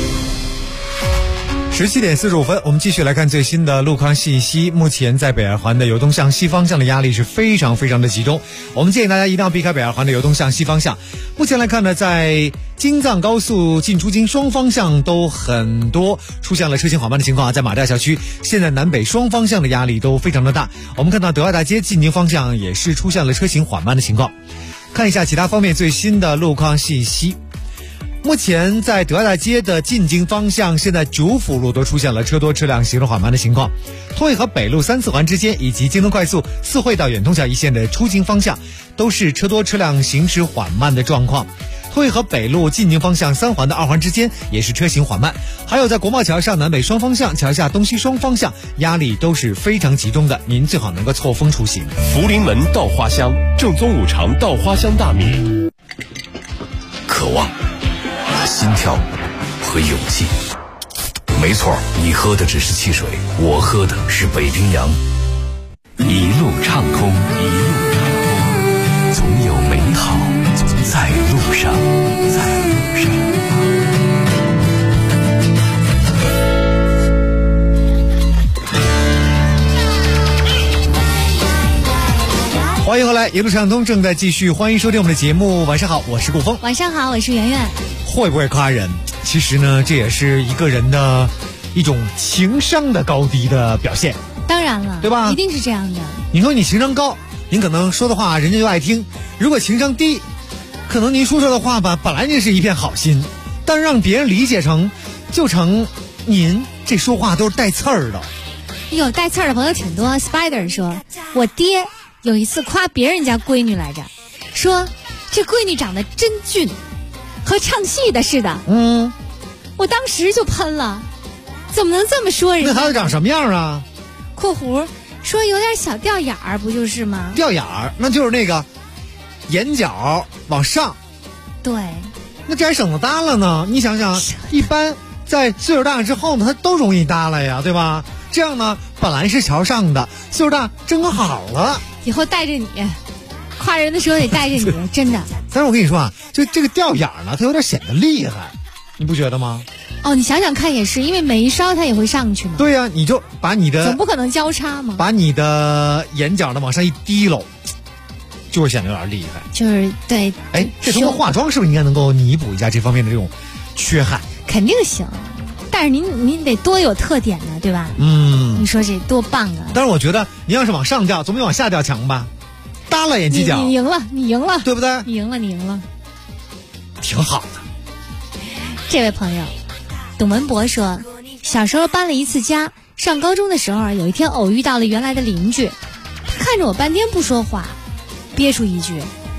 17点45分，我们继续来看最新的路况信息。目前在北二环的由东向西方向的压力是非常非常的集中，我们建议大家一定要避开北二环的由东向西方向。目前来看呢，在京藏高速进出京双方向都很多出现了车行缓慢的情况啊，在马寨小区现在南北双方向的压力都非常的大。我们看到德爱大街进京方向也是出现了车行缓慢的情况。看一下其他方面最新的路况信息。目前在德爱大街的进京方向，现在主辅路都出现了车多车辆行驶缓慢的情况。通惠河北路3、4环之间以及京东快速四惠到远通桥一线的出京方向都是车多车辆行驶缓慢的状况。通惠河北路进京方向3环的2环之间也是车行缓慢。还有在国贸桥上南北双方向、桥下东西双方向压力都是非常集中的，您最好能够错峰出行。 福临门稻花香，正宗五常稻花香大米。 渴望、心跳和勇气。没错，你喝的只是汽水，我喝的是北冰洋。一路畅通，一路畅通，总有美好在路上，在路上。 欢迎回来，一路畅通正在继续，欢迎收听我们的节目。晚上好，我是顾峰。 晚上好，我是圆圆。 会不会夸人？其实呢，这也是一个人的一种情商的高低的表现。 当然了， 对吧？ 一定是这样的。 你说你情商高，您可能说的话人家就爱听；如果情商低，可能您说的话吧，本来就是一片好心，但让别人理解成您这说话都是带刺儿的。 有带刺儿的朋友挺多。Spider 说，我爹有一次夸别人家闺女来着，说这闺女长得真俊，和唱戏的似的。我当时就喷了，怎么能这么说人家？ 那孩子长什么样啊？ 括弧说有点小掉眼儿，不就是吗？ 掉眼儿，那就是那个眼角往上。 对， 那这还省得耷拉呢。你想想，一般在岁数大了之后呢，他都容易耷拉呀，对吧？这样呢，本来是朝上的，岁数大正好了。 以后带着你夸人的时候得带着你，真的。 但是我跟你说啊，就这个掉眼儿呢，它有点显得厉害，你不觉得吗？ 哦，你想想看也是，因为眉梢它也会上去嘛。 对呀，你就把你的总不可能交叉嘛， 把你的眼角呢往上一低喽，就会显得有点厉害。 就是对， 哎，这通过化妆是不是应该能够弥补一下这方面的这种缺憾？ 肯定行，但是您得多有特点呢，对吧？你说这多棒啊！ 但是我觉得您要是往上掉，总比往下掉强吧？耷拉眼犄角， 你赢了，你赢了， 对不对？ 你赢了，你赢了， 挺好的。 这位朋友董文博说，小时候搬了一次家，上高中的时候有一天偶遇到了原来的邻居，他看着我半天不说话，憋出一句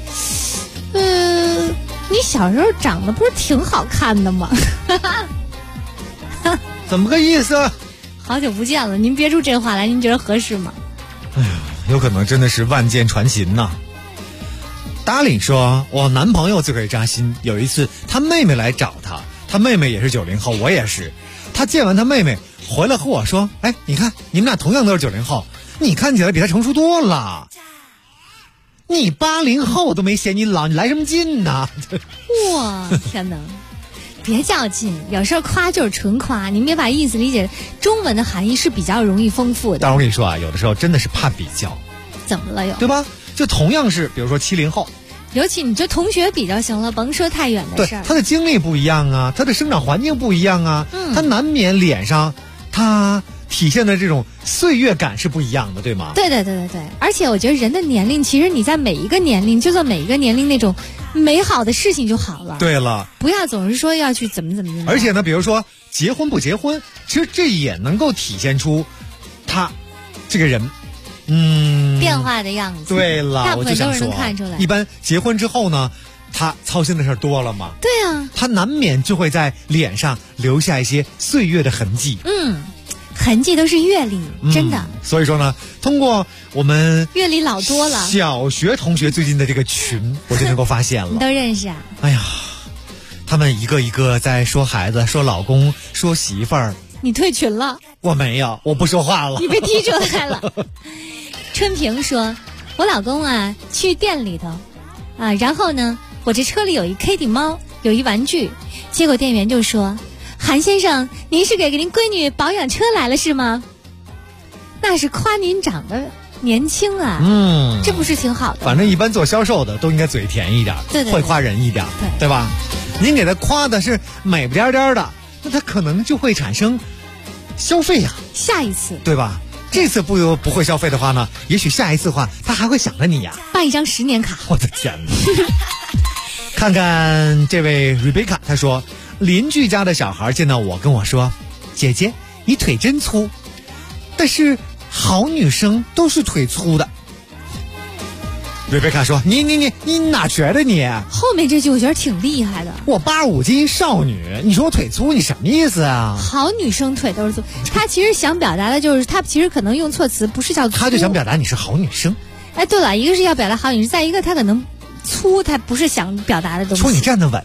你小时候长得不是挺好看的吗？ 怎么个意思？ 好久不见了，您憋出这话来，您觉得合适吗？ 哎呀，有可能真的是万箭穿心呐。达令说，我男朋友最可以扎心，有一次他妹妹来找他，他妹妹也是90后，我也是。他见完他妹妹回来和我说，哎，你看你们俩同样都是90后，你看起来比他成熟多了。你80后都没嫌你老，你来什么劲呢？ 哇，天哪！别较劲，有时候夸就是纯夸，你别把意思理解。中文的含义是比较容易丰富的。 但我跟你说啊，有的时候真的是怕比较。 怎么了又？ 对吧？就同样是，比如说70后， 尤其你就同学比较行了，甭说太远的事儿。 对，他的经历不一样啊，他的生长环境不一样啊，他难免脸上他体现的这种岁月感是不一样的，对吗？ 对，而且我觉得人的年龄，其实你在每一个年龄，就做每一个年龄那种美好的事情就好了。 对了， 不要总是说要去怎么。 而且呢，比如说结婚不结婚，其实这也能够体现出他这个人变化的样子。 对了， 大部分都是能看出来。 一般结婚之后呢，他操心的事多了嘛。 对啊， 他难免就会在脸上留下一些岁月的痕迹。 痕迹都是阅历，真的。 所以说呢，通过我们阅历老多了， 小学同学最近的这个群，我就能够发现了。 你都认识啊？ 哎呀，他们一个一个在说孩子、说老公、说媳妇儿， 你退群了。 我没有，我不说话了。 你被踢出来了。春平说，我老公啊去店里头啊，然后呢我这车里有一 Kitty 猫，有一玩具，结果店员就说，韩先生，您是给您闺女保养车来了是吗？那是夸您长得年轻啊，这不是挺好的？ 反正一般做销售的都应该嘴甜一点， 对， 会夸人一点，对吧？您给他夸的是美不颠颠的，那他可能就会产生消费呀。 下一次， 对吧？这次不会消费的话呢，也许下一次的话，他还会想着你呀。 办一张10年卡。 我的天哪！看看这位 Rebecca， 她说，邻居家的小孩见到我跟我说，姐姐，你腿真粗，但是好女生都是腿粗的。瑞贝卡说，你哪学的你？ 后面这句我觉得挺厉害的。 我85斤少女，你说我腿粗，你什么意思啊？ 好女生腿都是粗，他其实想表达的就是，他其实可能用错词，不是叫粗， 他就想表达你是好女生。 哎，对了，一个是要表达好女生，再一个他可能粗，他不是想表达的东西。 说你站得稳，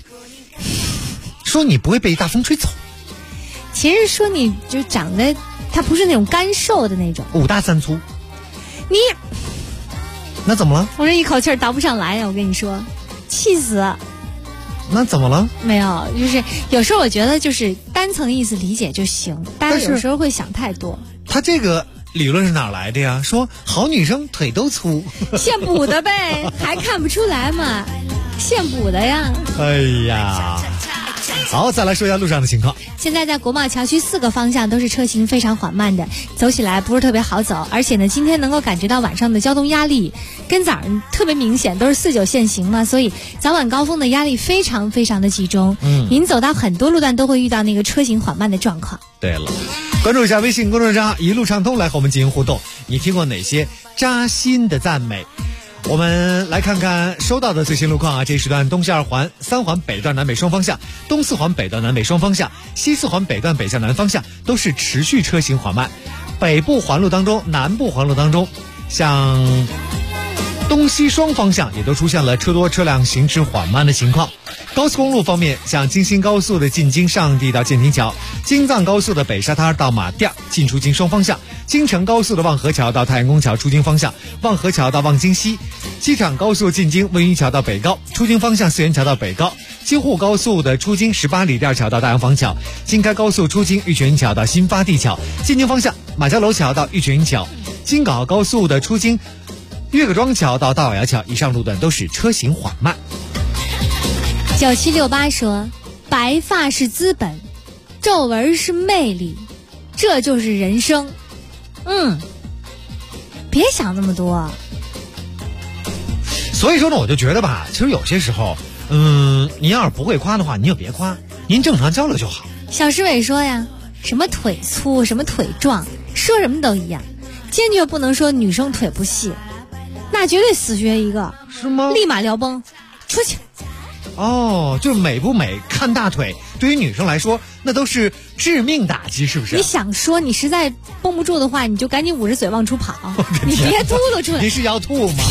说你不会被大风吹走。 其实说你就长得，他不是那种干瘦的那种。 5大3粗。 你那怎么了？ 我这一口气倒不上来呀！我跟你说，气死。 那怎么了？ 没有，就是有时候我觉得就是单层意思理解就行，大家有时候会想太多。 他这个理论是哪来的呀？说好女生腿都粗， 现补的呗，还看不出来嘛？现补的呀。 哎呀。好，再来说一下路上的情况。 现在在国贸桥区4个方向都是车行非常缓慢的，走起来不是特别好走，而且呢，今天能够感觉到晚上的交通压力跟早上特别明显，都是49限行嘛，所以早晚高峰的压力非常非常的集中。您走到很多路段都会遇到那个车行缓慢的状况。 对了，关注一下微信公众账号一路畅通，来和我们进行互动。你听过哪些扎心的赞美？我们来看看收到的最新路况啊！这一时段东西2环、3环北段南北双方向、东4环北段南北双方向、西4环北段北向南方向都是持续车行缓慢。北部环路当中、南部环路当中，像东西双方向也都出现了车多车辆行驶缓慢的情况。高速公路方面，像京新高速的进京上地到建亭桥，京藏高速的北沙滩到马甸进出京双方向，京承高速的望河桥到太阳宫桥出京方向，望河桥到望京西，机场高速进京温榆桥到北高出京方向四元桥到北高，京沪高速的出京18里店桥到大洋坊桥，京开高速出京玉泉桥到新发地桥，进京方向马家楼桥到玉泉桥，京港澳高速的出京岳各庄桥到大瓦窑桥，以上路段都是车行缓慢。 9768说，白发是资本，皱纹是魅力，这就是人生。别想那么多。 所以说呢，我就觉得吧，其实有些时候，您要是不会夸的话，您就别夸，您正常交流就好。 小石伟说呀，什么腿粗，什么腿壮，说什么都一样，坚决不能说女生腿不细，那绝对死学一个。 是吗？ 立马撩崩，出去。 哦，就美不美看大腿，对于女生来说那都是致命打击，是不是？ 你想说你实在绷不住的话，你就赶紧捂着嘴往出跑，你别秃噜出来。 你是要吐吗？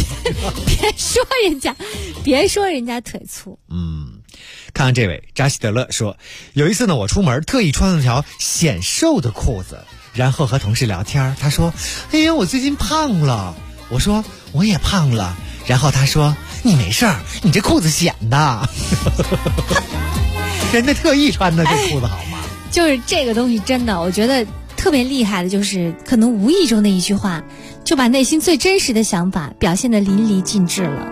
别说人家腿粗。 看看这位扎西德勒说，有一次呢，我出门特意穿了条显瘦的裤子，然后和同事聊天，他说，哎呀，我最近胖了。我说我也胖了，然后他说，你没事儿，你这裤子显的。人家特意穿的这裤子好吗？ 就是这个东西真的，我觉得特别厉害的，就是可能无意中的一句话，就把内心最真实的想法表现得淋漓尽致了。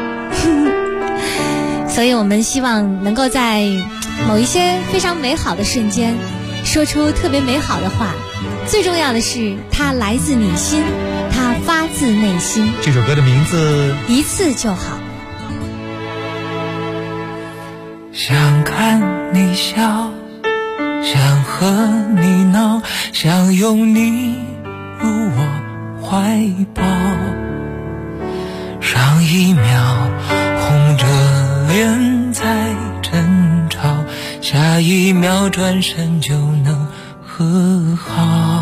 所以我们希望能够在某一些非常美好的瞬间，说出特别美好的话。最重要的是，它来自你心，它发自内心。 这首歌的名字一次就好。 想看你笑，想和你闹，想拥你入我怀抱。上一秒红着脸在争吵，下一秒转身就能和好。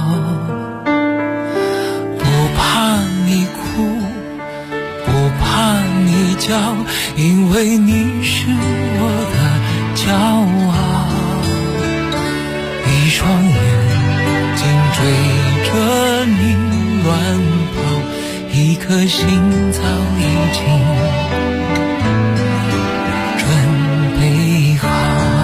不怕你哭，不怕你叫，因为你是我的骄傲。一双眼紧追着你乱跑，一颗心早已经准备好。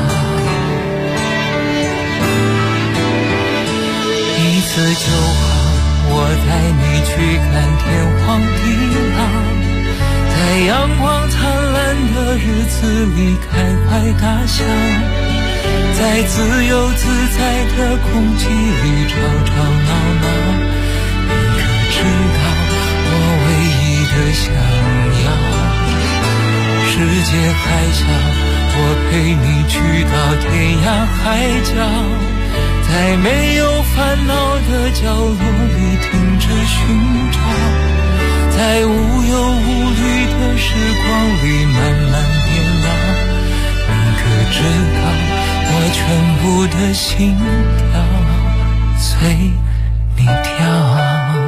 一次就好，我带你去看天荒地老，在阳光灿烂的日子里开怀大笑，在自由自在的空气里吵吵闹闹。你可知道我唯一的想要，世界还小，我陪你去到天涯海角，在没有烦恼的角落里停止寻找，在无忧无虑的时光里慢慢变老。你可知道我全部的心跳随你跳。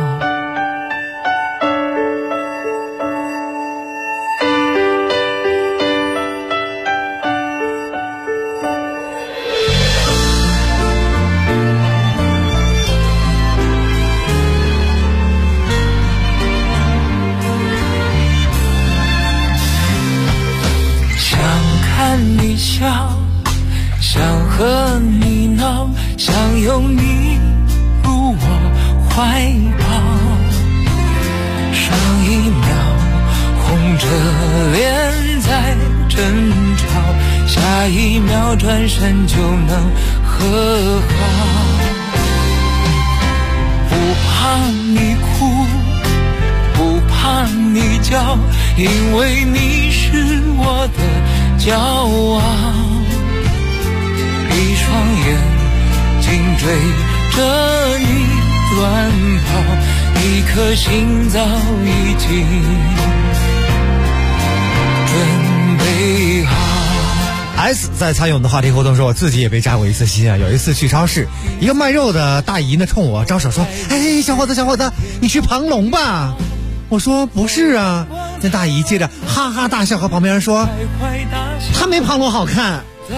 你笑，想和你闹，想拥你入我怀抱，上一秒红着脸在争吵，下一秒转身就能和好。不怕你哭，不怕你叫，因为你是我的骄傲。一双眼紧追着你乱跑，一颗心早已经准备好。 S 在参与我们的话题活动说，我自己也被扎过一次心啊。有一次去超市，一个卖肉的大姨呢冲我招手说：“哎，小伙子，小伙子，你去庞龙吧。”我说：“不是啊。”那大姨接着哈哈大笑，和旁边人说：“他没庞龙好看。”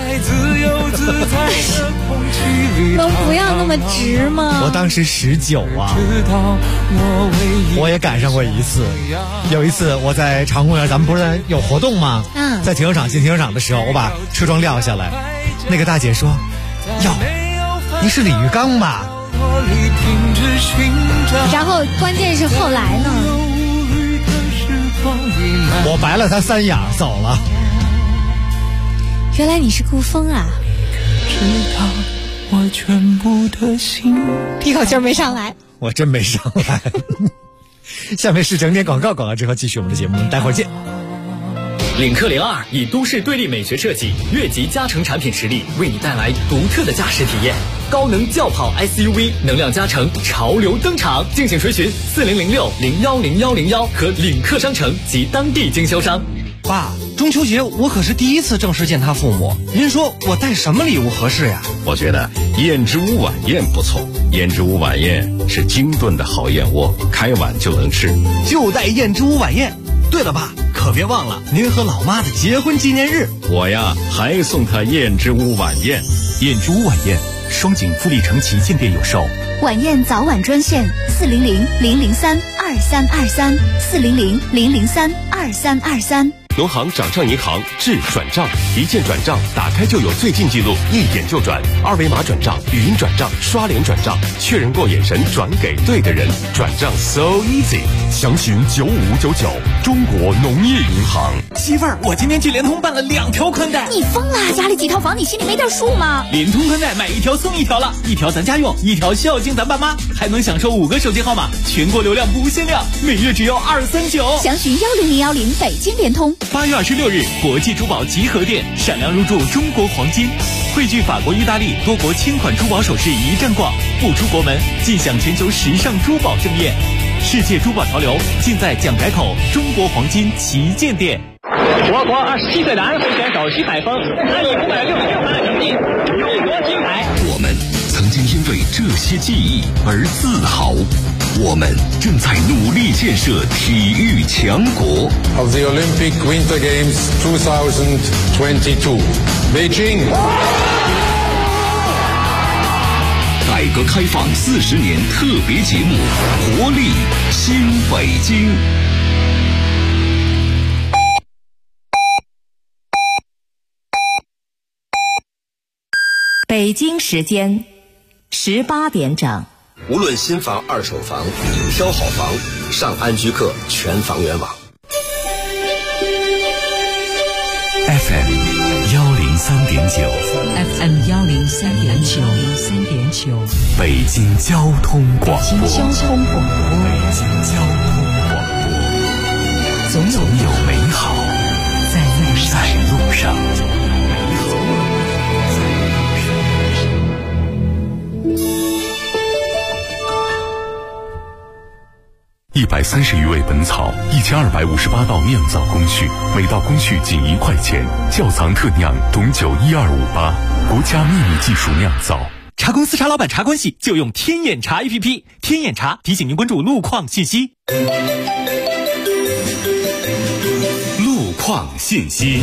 能不要那么直吗？ 我当时19啊，我也赶上过一次。有一次我在长公园，咱们不是有活动吗？在停车场进停车场的时候，我把车窗撂下来，那个大姐说：“哟，您是李玉刚吧？” 然后关键是后来呢， 我白了他3眼走了。 原来你是顾风啊！ 知道我全部的心， 一口气没上来， 我真没上来。下面是整点广告，广告之后继续我们的节目，待会儿见。 领克02以都市对立美学设计、越级加成产品实力，为你带来独特的驾驶体验。高能轿跑 SUV 能量加成潮流登场，敬请垂询4006-010101和领克商城及当地经销商。 爸，中秋节我可是第一次正式见他父母，您说我带什么礼物合适呀？ 我觉得燕之屋晚宴不错，燕之屋晚宴是精炖的好燕窝，开碗就能吃， 就带燕之屋晚宴。对了，爸，可别忘了您和老妈的结婚纪念日。 我呀还送他燕之屋晚宴。 燕之屋晚宴，双井富力城旗舰店有售。 晚宴早晚专线400-003-2323，400-003-2323。 农行掌上银行智转账，一键转账，打开就有最近记录，一点就转，二维码转账，语音转账，刷脸转账，确认过眼神转给对的人，转账 so easy。详询9599，中国农业银行。 媳妇儿，我今天去联通办了2条宽带。 你疯了？家里几套房，你心里没点数吗？ 联通宽带买1条送1条了，1条咱家用，1条孝敬咱爸妈，还能享受5个手机号码，全国流量不限量，每月只要239。 详询10010北京联通。 8月26日，国际珠宝集合店闪亮入驻中国黄金，汇聚法国、意大利多国轻款珠宝首饰一站逛，不出国门尽享全球时尚珠宝盛宴。世界珠宝潮流尽在蒋改口中国黄金旗舰店。 我国27岁男会选手徐海峰，他以566分的成绩勇夺金牌。 我们曾经因为这些记忆而自豪，我们正在努力建设体育强国。 Of the Olympic Winter Games 2022, Beijing. 改革开放40年特别节目《活力新北京》。 北京时间18点整。 无论新房、二手房，挑好房，上安居客全房源网。 FM 103.9 FM 103.9 北京交通广播。 北京交通广播。总有美好在路上。 130余味本草，1258道酿造工序，每道工序仅1块钱。窖藏特酿董酒12588，国家秘密技术酿造。 茶公司茶老板茶关系就用天眼茶 APP， 天眼茶提醒您关注路况信息。 路况信息。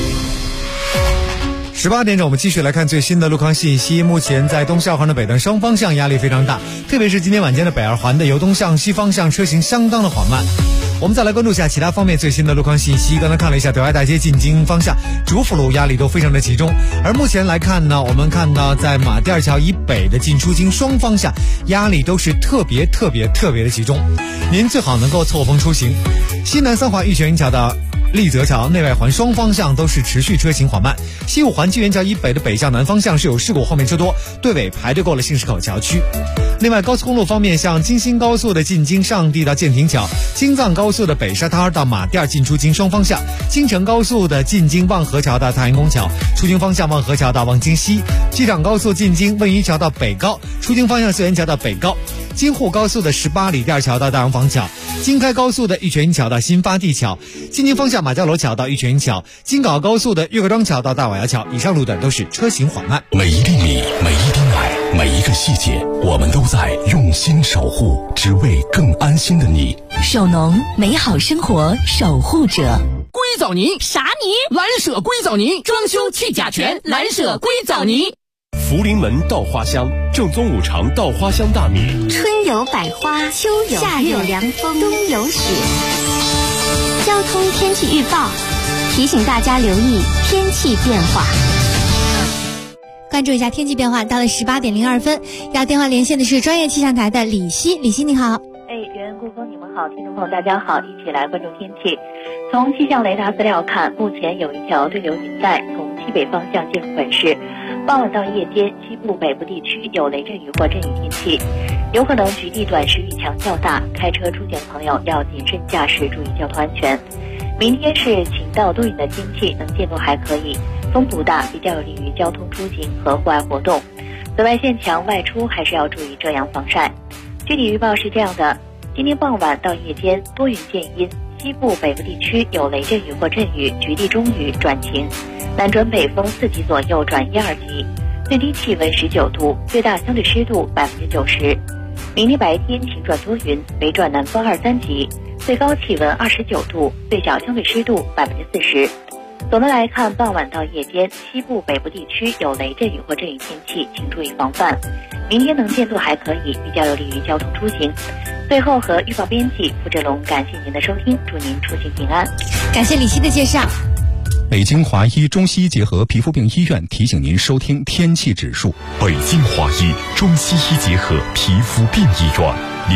18点整，我们继续来看最新的路况信息。目前在东西二环的北段双方向压力非常大，特别是今天晚间的北二环的由东向西方向车行相当的缓慢。我们再来关注一下其他方面最新的路况信息。刚才看了一下德爱大街进京方向主辅路压力都非常的集中，而目前来看呢，我们看到在马甸桥以北的进出京双方向压力都是特别的集中，您最好能够错峰出行。西南三环玉泉营桥的立泽桥内外环双方向都是持续车行缓慢，西五环纪元桥以北的北向南方向是有事故，后面车多，队尾排队过了信市口桥区。另外高速公路方面，像京新高速的进京上地到建亭桥，京藏高速的北沙滩到马甸进出京双方向，京承高速的进京望河桥到太阳宫桥，出京方向望河桥到望京西，机场高速进京问榆桥到北高，出京方向四元桥到北高，京沪高速的18里店桥到大洋坊桥，京开高速的玉泉营桥到新发地桥，进京方向马家楼桥到玉泉营桥，京港高速的岳各庄桥到大瓦窑桥，以上路段都是车行缓慢。 每一粒米，每一滴奶，每一个细节，我们都在用心守护，只为更安心的你。 首农，美好生活守护者。 硅藻泥啥泥？蓝舍硅藻泥，装修去甲醛，蓝舍硅藻泥。 福临门稻花香，正宗五常稻花香大米。 春有百花，秋有夏有凉风，冬有雪。交通天气预报提醒大家留意天气变化。 关注一下天气变化，到了18点02分，要电话连线的是专业气象台的李希。李希你好。 袁顾峰你们好，听众朋友大家好，一起来关注天气。从气象雷达资料看，目前有一条对流云带从西北方向进入本市，傍晚到夜间，西部北部地区有雷阵雨或阵雨天气，有可能局地短时雨强较大，开车出行的朋友要谨慎驾驶，注意交通安全。明天是晴到多云的天气，能见度还可以，风不大，比较有利于交通出行和户外活动。紫外线强，外出还是要注意遮阳防晒。具体预报是这样的，今天傍晚到夜间多云见阴，西部北部地区有雷阵雨或阵雨，局地中雨转晴，南转北风4级左右转1、2级，最低气温19度，最大相对湿度90%。明天白天晴转多云，北转南风2、3级，最高气温29度，最小相对湿度40%。总的来看，傍晚到夜间，西部北部地区有雷阵雨或阵雨天气，请注意防范。明天能见度还可以，比较有利于交通出行。最后和预报编辑付志龙感谢您的收听，祝您出行平安。 感谢李希的介绍。 北京华医中西医结合皮肤病医院提醒您收听天气指数。 北京华医中西医结合皮肤病医院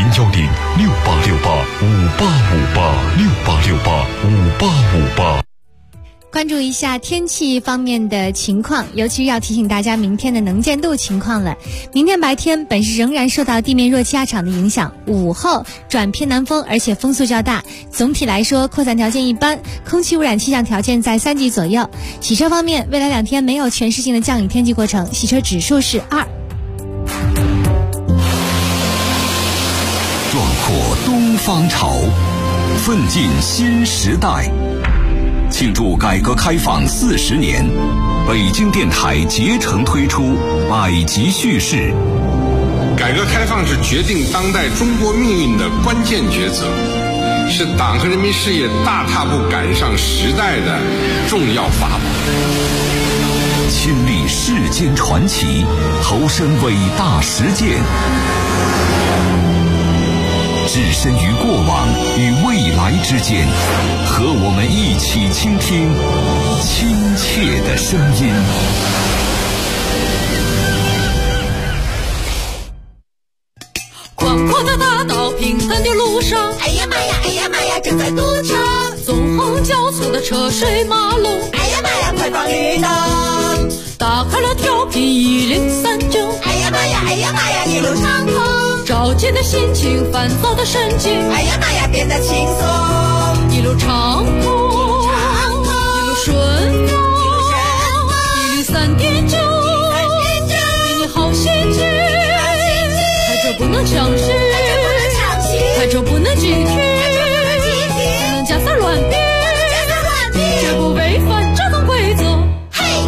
，0106868585858，68685858。 关注一下天气方面的情况，尤其是要提醒大家明天的能见度情况了。明天白天本市仍然受到地面热气压场的影响，午后转偏南风，而且风速较大。总体来说，扩散条件一般，空气污染气象条件在3级左右。洗车方面，未来2天没有全市性的降雨天气过程，洗车指数是2。 壮阔东方潮，奋进新时代。庆祝改革开放40年，北京电台竭诚推出百集叙事。 改革开放是决定当代中国命运的关键抉择，是党和人民事业大踏步赶上时代的重要法宝。 亲历世间传奇，投身伟大实践，置身于过往与未来之间，和我们一起倾听亲切的声音。 广阔的大道，平坦的路上， 哎呀妈呀，哎呀妈呀，正在堵车。 纵横交错的车水马龙， 哎呀妈呀，快放绿灯。 打开了调频1039， 哎呀妈呀，哎呀妈呀，一路畅通。 着急的心情，烦躁的神经， 哎呀妈呀，变得轻松。 一路畅通，一路顺风，一路3.9，给你好心情。开车不能抢戏，开车不能急停，不能加塞乱编，绝不违反交通规则。 嘿。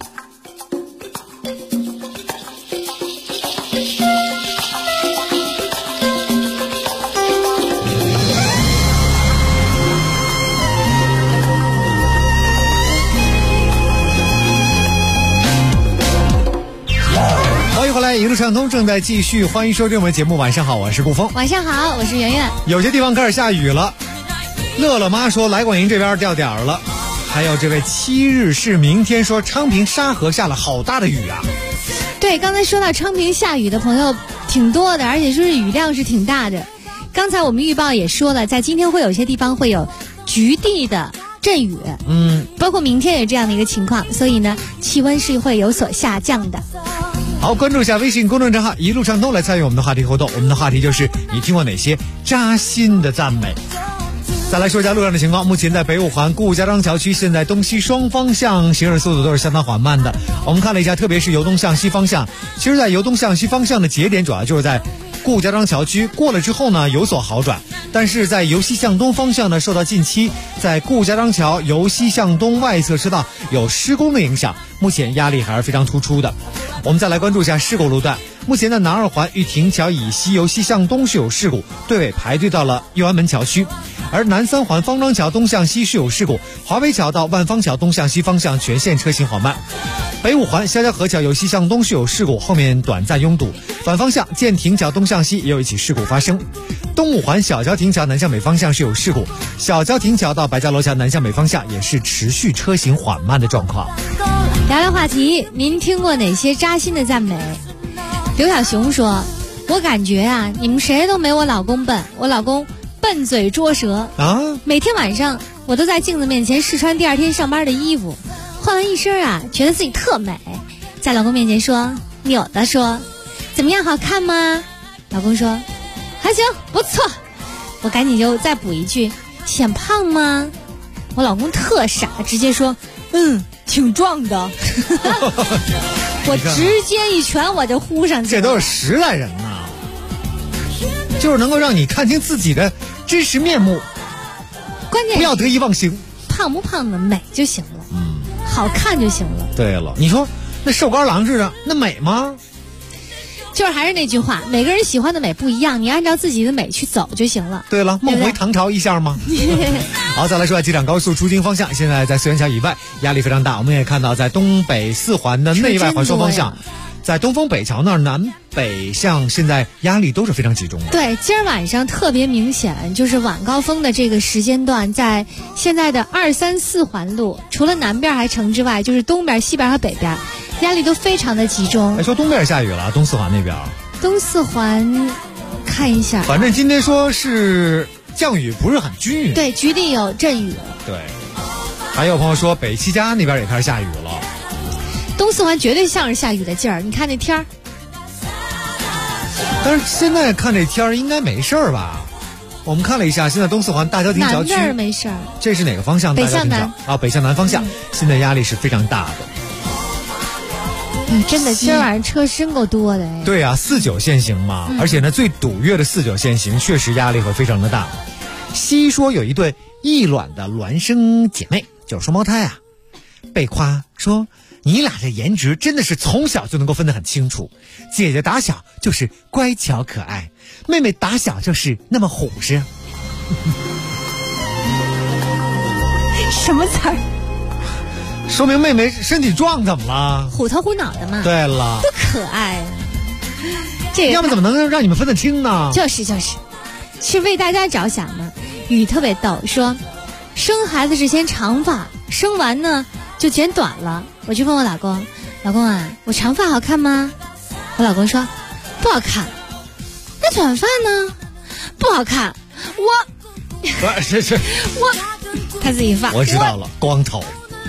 一路畅通正在继续，欢迎收听我们节目。晚上好，我是顾峰。 晚上好，我是圆圆。 有些地方开始下雨了，乐乐妈说来广营这边掉点儿了。还有这位7日是明天说昌平沙河下了好大的雨啊。 对，刚才说到昌平下雨的朋友挺多的，而且说是雨量是挺大的。刚才我们预报也说了，在今天会有些地方会有局地的阵雨，包括明天也这样的一个情况，所以呢，气温是会有所下降的。 好，关注一下微信公众账号一路畅通来参与我们的话题互动。我们的话题就是你听过哪些扎心的赞美。再来说一下路上的情况，目前在北五环顾家庄桥区，现在东西双方向行驶速度都是相当缓慢的。我们看了一下，特别是由东向西方向，其实在由东向西方向的节点主要就是在顾家庄桥区，过了之后呢有所好转，但是在由西向东方向呢，受到近期在顾家庄桥由西向东外侧车道有施工的影响，目前压力还是非常突出的。我们再来关注一下事故路段，目前在南二环玉亭桥以西由西向东是有事故，队尾排队到了右安门桥区，而南三环方庄桥东向西是有事故，华北桥到万方桥东向西方向全线车行缓慢。北五环潇潇河桥由西向东是有事故，后面短暂拥堵，反方向建亭桥东向西也有一起事故发生。东五环小桥亭桥南向北方向是有事故，小桥亭桥到白家楼桥南向北方向也是持续车行缓慢的状况。 聊聊话题，您听过哪些扎心的赞美？刘小雄说，我感觉啊，你们谁都没我老公笨，我老公笨嘴拙舌啊！每天晚上我都在镜子面前试穿第二天上班的衣服，换完一身啊，觉得自己特美，在老公面前说扭的说，怎么样，好看吗？老公说还行，不错。我赶紧就再补一句，显胖吗？我老公特傻，直接说挺壮的。我直接一拳我就呼上去了。 这都是实在人呐，就是能够让你看清自己的真实面目， 关键不要得意忘形， 胖不胖的美就行了，好看就行了。 对了，你说那瘦高郎似的那美吗？ 就是还是那句话，每个人喜欢的美不一样，你按照自己的美去走就行了。 对了，梦回唐朝一下吗？好，再来说机场高速出京方向，现在在四元桥以外压力非常大。我们也看到，在东北4环的内外环双方向，在东风北桥那儿南北向现在压力都是非常集中的。 对，今儿晚上特别明显，就是晚高峰的这个时间段，在现在的2、3、4环路，除了南边还成之外，就是东边、西边和北边压力都非常的集中。 说东边下雨了，东4环那边。 东4环，看一下。 反正今天说是降雨不是很均匀。 对，局地有阵雨。 对。还有朋友说北七家那边也开始下雨了。 东4环绝对像是下雨的劲儿，你看那天儿。 但是现在看这天儿应该没事儿吧？我们看了一下，现在东4环大郊亭桥区南边没事儿。 这是哪个方向？ 北向南啊，北向南方向，现在压力是非常大的。 真的，今儿晚上车真够多的哎。 对啊，49限行嘛，而且呢，最堵越的49限行，确实压力会非常的大。西说有一对异卵的孪生姐妹，就是双胞胎啊，被夸说你俩这颜值真的是从小就能够分得很清楚，姐姐打小就是乖巧可爱，妹妹打小就是那么虎实。 什么词儿？ 说明妹妹身体壮，怎么了？ 虎头虎脑的嘛。 对了， 多可爱。这个要不怎么能让你们分得清呢？ 是为大家着想嘛。雨特别逗，说生孩子之前长发，生完呢就剪短了。我就问我老公，老公啊，我长发好看吗？我老公说不好看。那短发呢？不好看。他自己发。 我知道了，光头。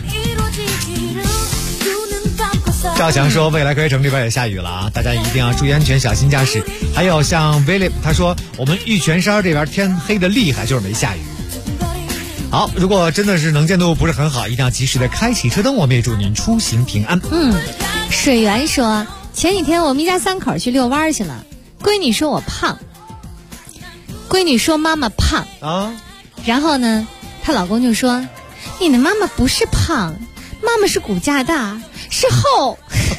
赵翔说未来科学城这边也下雨了啊，大家一定要注意安全，小心驾驶。还有像 William 他说我们玉泉山这边天黑的厉害，就是没下雨。好，如果真的是能见度不是很好，一定要及时的开启车灯，我们也祝您出行平安。 水源说前几天我们一家3口去遛弯去了，闺女说我胖，闺女说妈妈胖啊， 然后呢她老公就说你的妈妈不是胖，妈妈是骨架大，是厚。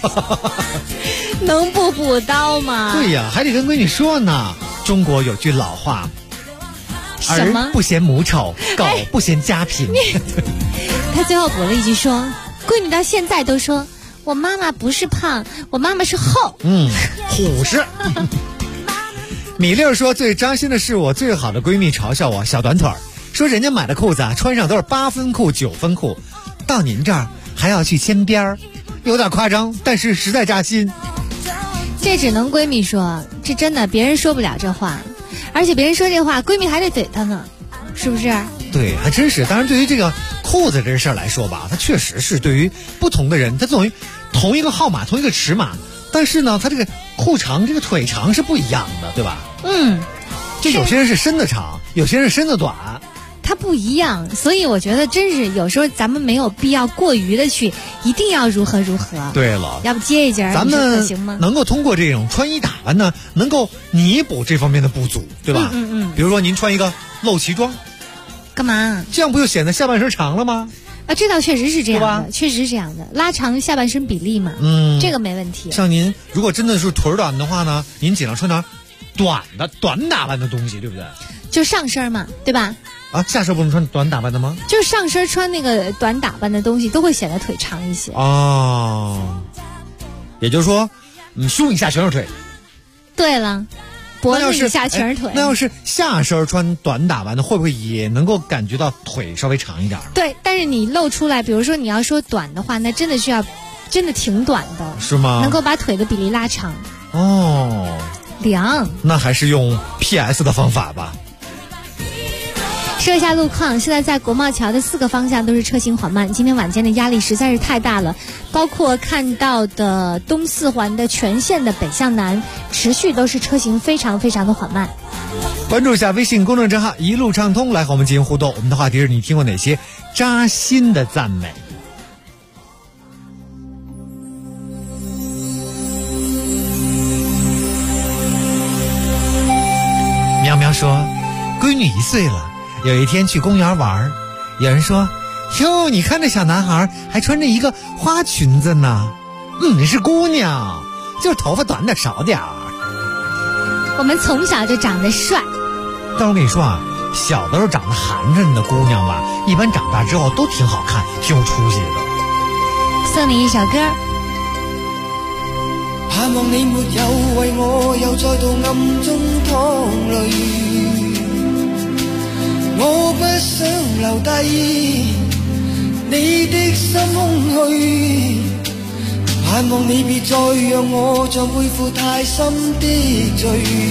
能不补刀吗？ 对呀，还得跟闺女说呢。中国有句老话， 什么？ 儿不嫌母丑，狗不嫌家贫。 他最后补了一句说，闺女到现在都说我妈妈不是胖，我妈妈是厚。 虎视。米粒儿说最扎心的是我最好的闺蜜嘲笑我小短腿，说人家买的裤子啊穿上都是8分裤9分裤，到您这儿还要去牵边儿，有点夸张，但是实在扎心。 这只能闺蜜说，这真的别人说不了这话，而且别人说这话闺蜜还得怼她呢，是不是？ 对，还真是。当然对于这个裤子这事儿来说吧，它确实是对于不同的人，它等于同一个号码同一个尺码，但是呢它这个裤长这个腿长是不一样的，对吧？就有些人是伸的长，有些人是伸的短， 它不一样。所以我觉得真是有时候咱们没有必要过于的去一定要如何如何。 对了， 要不接一节， 咱们行吗？ 能够通过这种穿衣打扮呢，能够弥补这方面的不足，对吧？比如说您穿一个露脐装， 干嘛？ 这样不就显得下半身长了吗？ 这倒确实是这样的，确实是这样的，拉长下半身比例嘛。这个没问题。 像您如果真的是腿短的话呢，您尽量穿点短打扮的东西，对不对？ 就上身嘛，对吧？ 下身不能穿短打扮的吗？ 就是上身穿那个短打扮的东西，都会显得腿长一些。 也就是说，胸以下全是腿。 对了，脖子以下全是腿。 那要是下身穿短打扮的，会不会也能够感觉到腿稍微长一点？ 对，但是你露出来，比如说你要说短的话，那真的需要，真的挺短的， 是吗？ 能够把腿的比例拉长。凉。 那还是用 PS 的方法吧。 说一下路况，现在在国贸桥的4个方向都是车行缓慢，今天晚间的压力实在是太大了，包括看到的东4环的全线的北向南持续都是车行非常非常的缓慢。 关注一下微信公众账号一路畅通，来和我们进行互动。我们的话题是你听过哪些扎心的赞美？喵喵说闺女1岁了，有一天去公园玩，有人说哟，你看这小男孩还穿着一个花裙子呢。你是姑娘，就是头发短点少点儿。 我们从小就长得帅， 但我跟你说啊，小的时候长得寒碜的姑娘吧，一般长大之后都挺好看，挺有出息的。 送你一首歌。 盼望你没有为我又再度暗中淌泪，我不想留低你的心空虚，盼望你别再让我像背負太深的罪，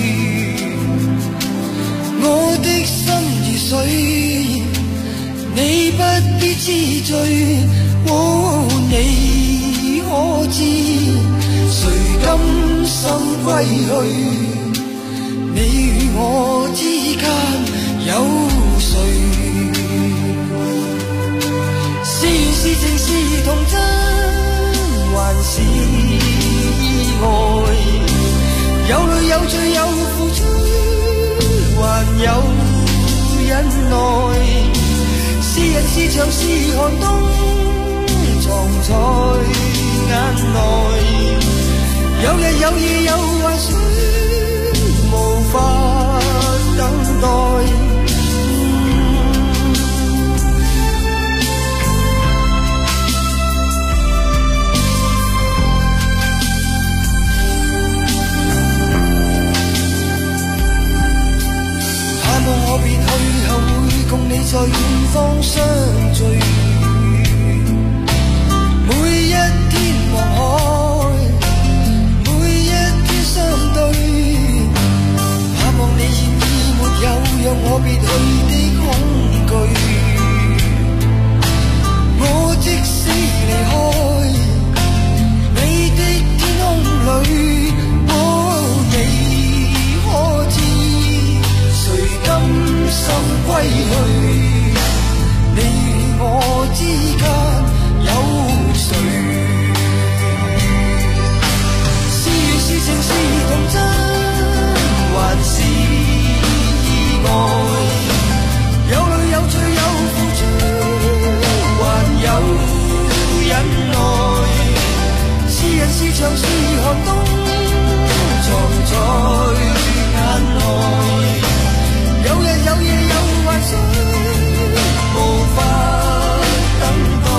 我的心如水，你不必知罪，你可知誰甘心歸去？你與我之間有誰？是緣是情是童真，還是意外？有淚有罪有付出，還有忍耐。是人是牆是寒冬，藏在眼內。有日有夜有幻想，無法等待。 在遠方相聚，每一天望海，每一天相對，盼望你現已沒有讓我別去的恐懼。我即使離開你的天空裏，你可知誰甘心歸去？你與我之間有誰？是緣是情是童真，還是意外？有淚有罪有付出，還有忍耐。是人是牆是寒冬，藏在眼內。有日有夜有幻想，無法等待。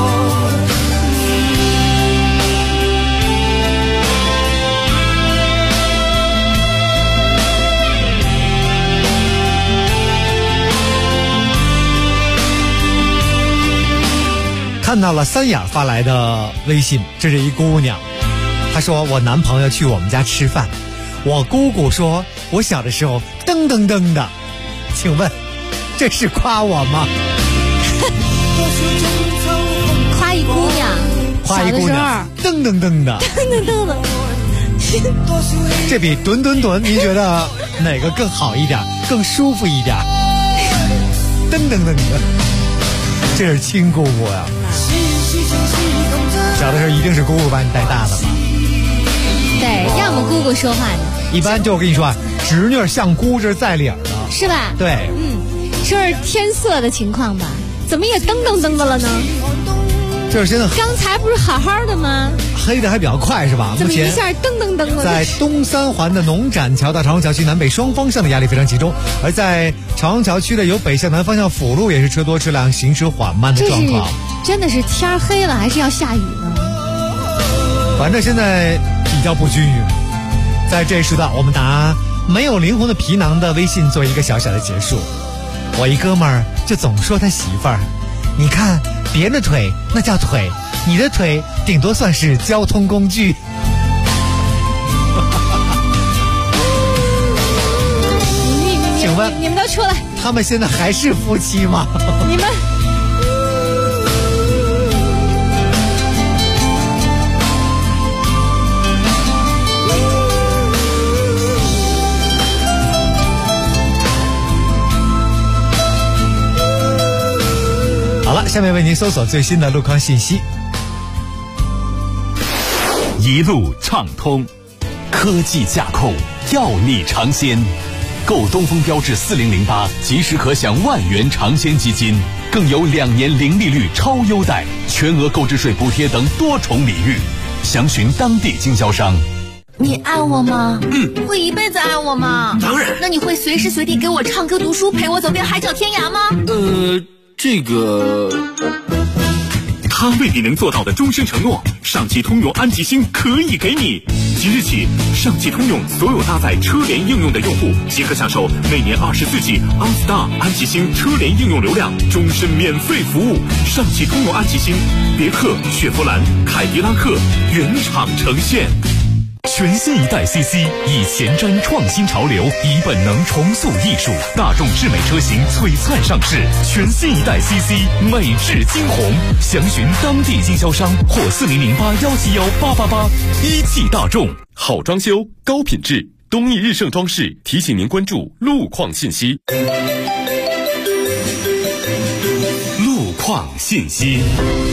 看到了三眼发来的微信，这是一姑娘，她说我男朋友去我们家吃饭，我姑姑说我小的时候噔噔噔的，请问这是夸我吗？ 夸一姑娘， 夸一姑娘噔噔噔的， 噔噔噔的。 这比吨吨吨，您觉得哪个更好一点，更舒服一点？噔噔噔的，这是亲姑姑呀。小的时候一定是姑姑把你带大的吧？ 对，要么姑姑说话呢。 一般就我跟你说啊，侄女像姑这是在理儿的， 是吧？ 对， 说是天色的情况吧？怎么也噔噔噔的了呢？ 这是现在刚才不是好好的吗？ 黑的还比较快是吧？ 怎么一下噔噔噔了？ 在东三环的农展桥到朝阳桥区南北双方向的压力非常集中，而在朝阳桥区的由北向南方向辅路也是车多车辆行驶缓慢的状况。 真的是天黑了还是要下雨呢？ 反正现在比较不均匀。在这一时段，我们拿没有灵魂的皮囊的微信做一个小小的结束。我一哥们儿就总说他媳妇儿，你看别人的腿那叫腿，你的腿顶多算是交通工具。请问你们都出来， 他们现在还是夫妻吗？ 你们好了，下面为您搜索最新的路况信息。 一路畅通，科技驾控，要你尝鲜。购东风标致4008，即时可享10000元尝鲜基金，更有2年零利率超优待，全额购置税补贴等多重礼遇。详询当地经销商。 你爱我吗？会一辈子爱我吗？ 当然。 那你会随时随地给我唱歌读书，陪我走遍海角天涯吗？ 这个他未必能做到的终身承诺，上汽通用安吉星可以给你。即日起，上汽通用所有搭载车联应用的用户即可享受每年24季 OnStar 安吉星车联应用流量终身免费服务。上汽通用安吉星，别克、雪佛兰、凯迪拉克原厂呈现。 全新一代 CC 以前瞻创新潮流，以本能重塑艺术，大众智美车型璀璨上市。全新一代 CC 美质惊鸿，详询当地经销商或4008171888。一汽大众， 好装修，高品质。东义日盛装饰提醒您关注路况信息。 路况信息。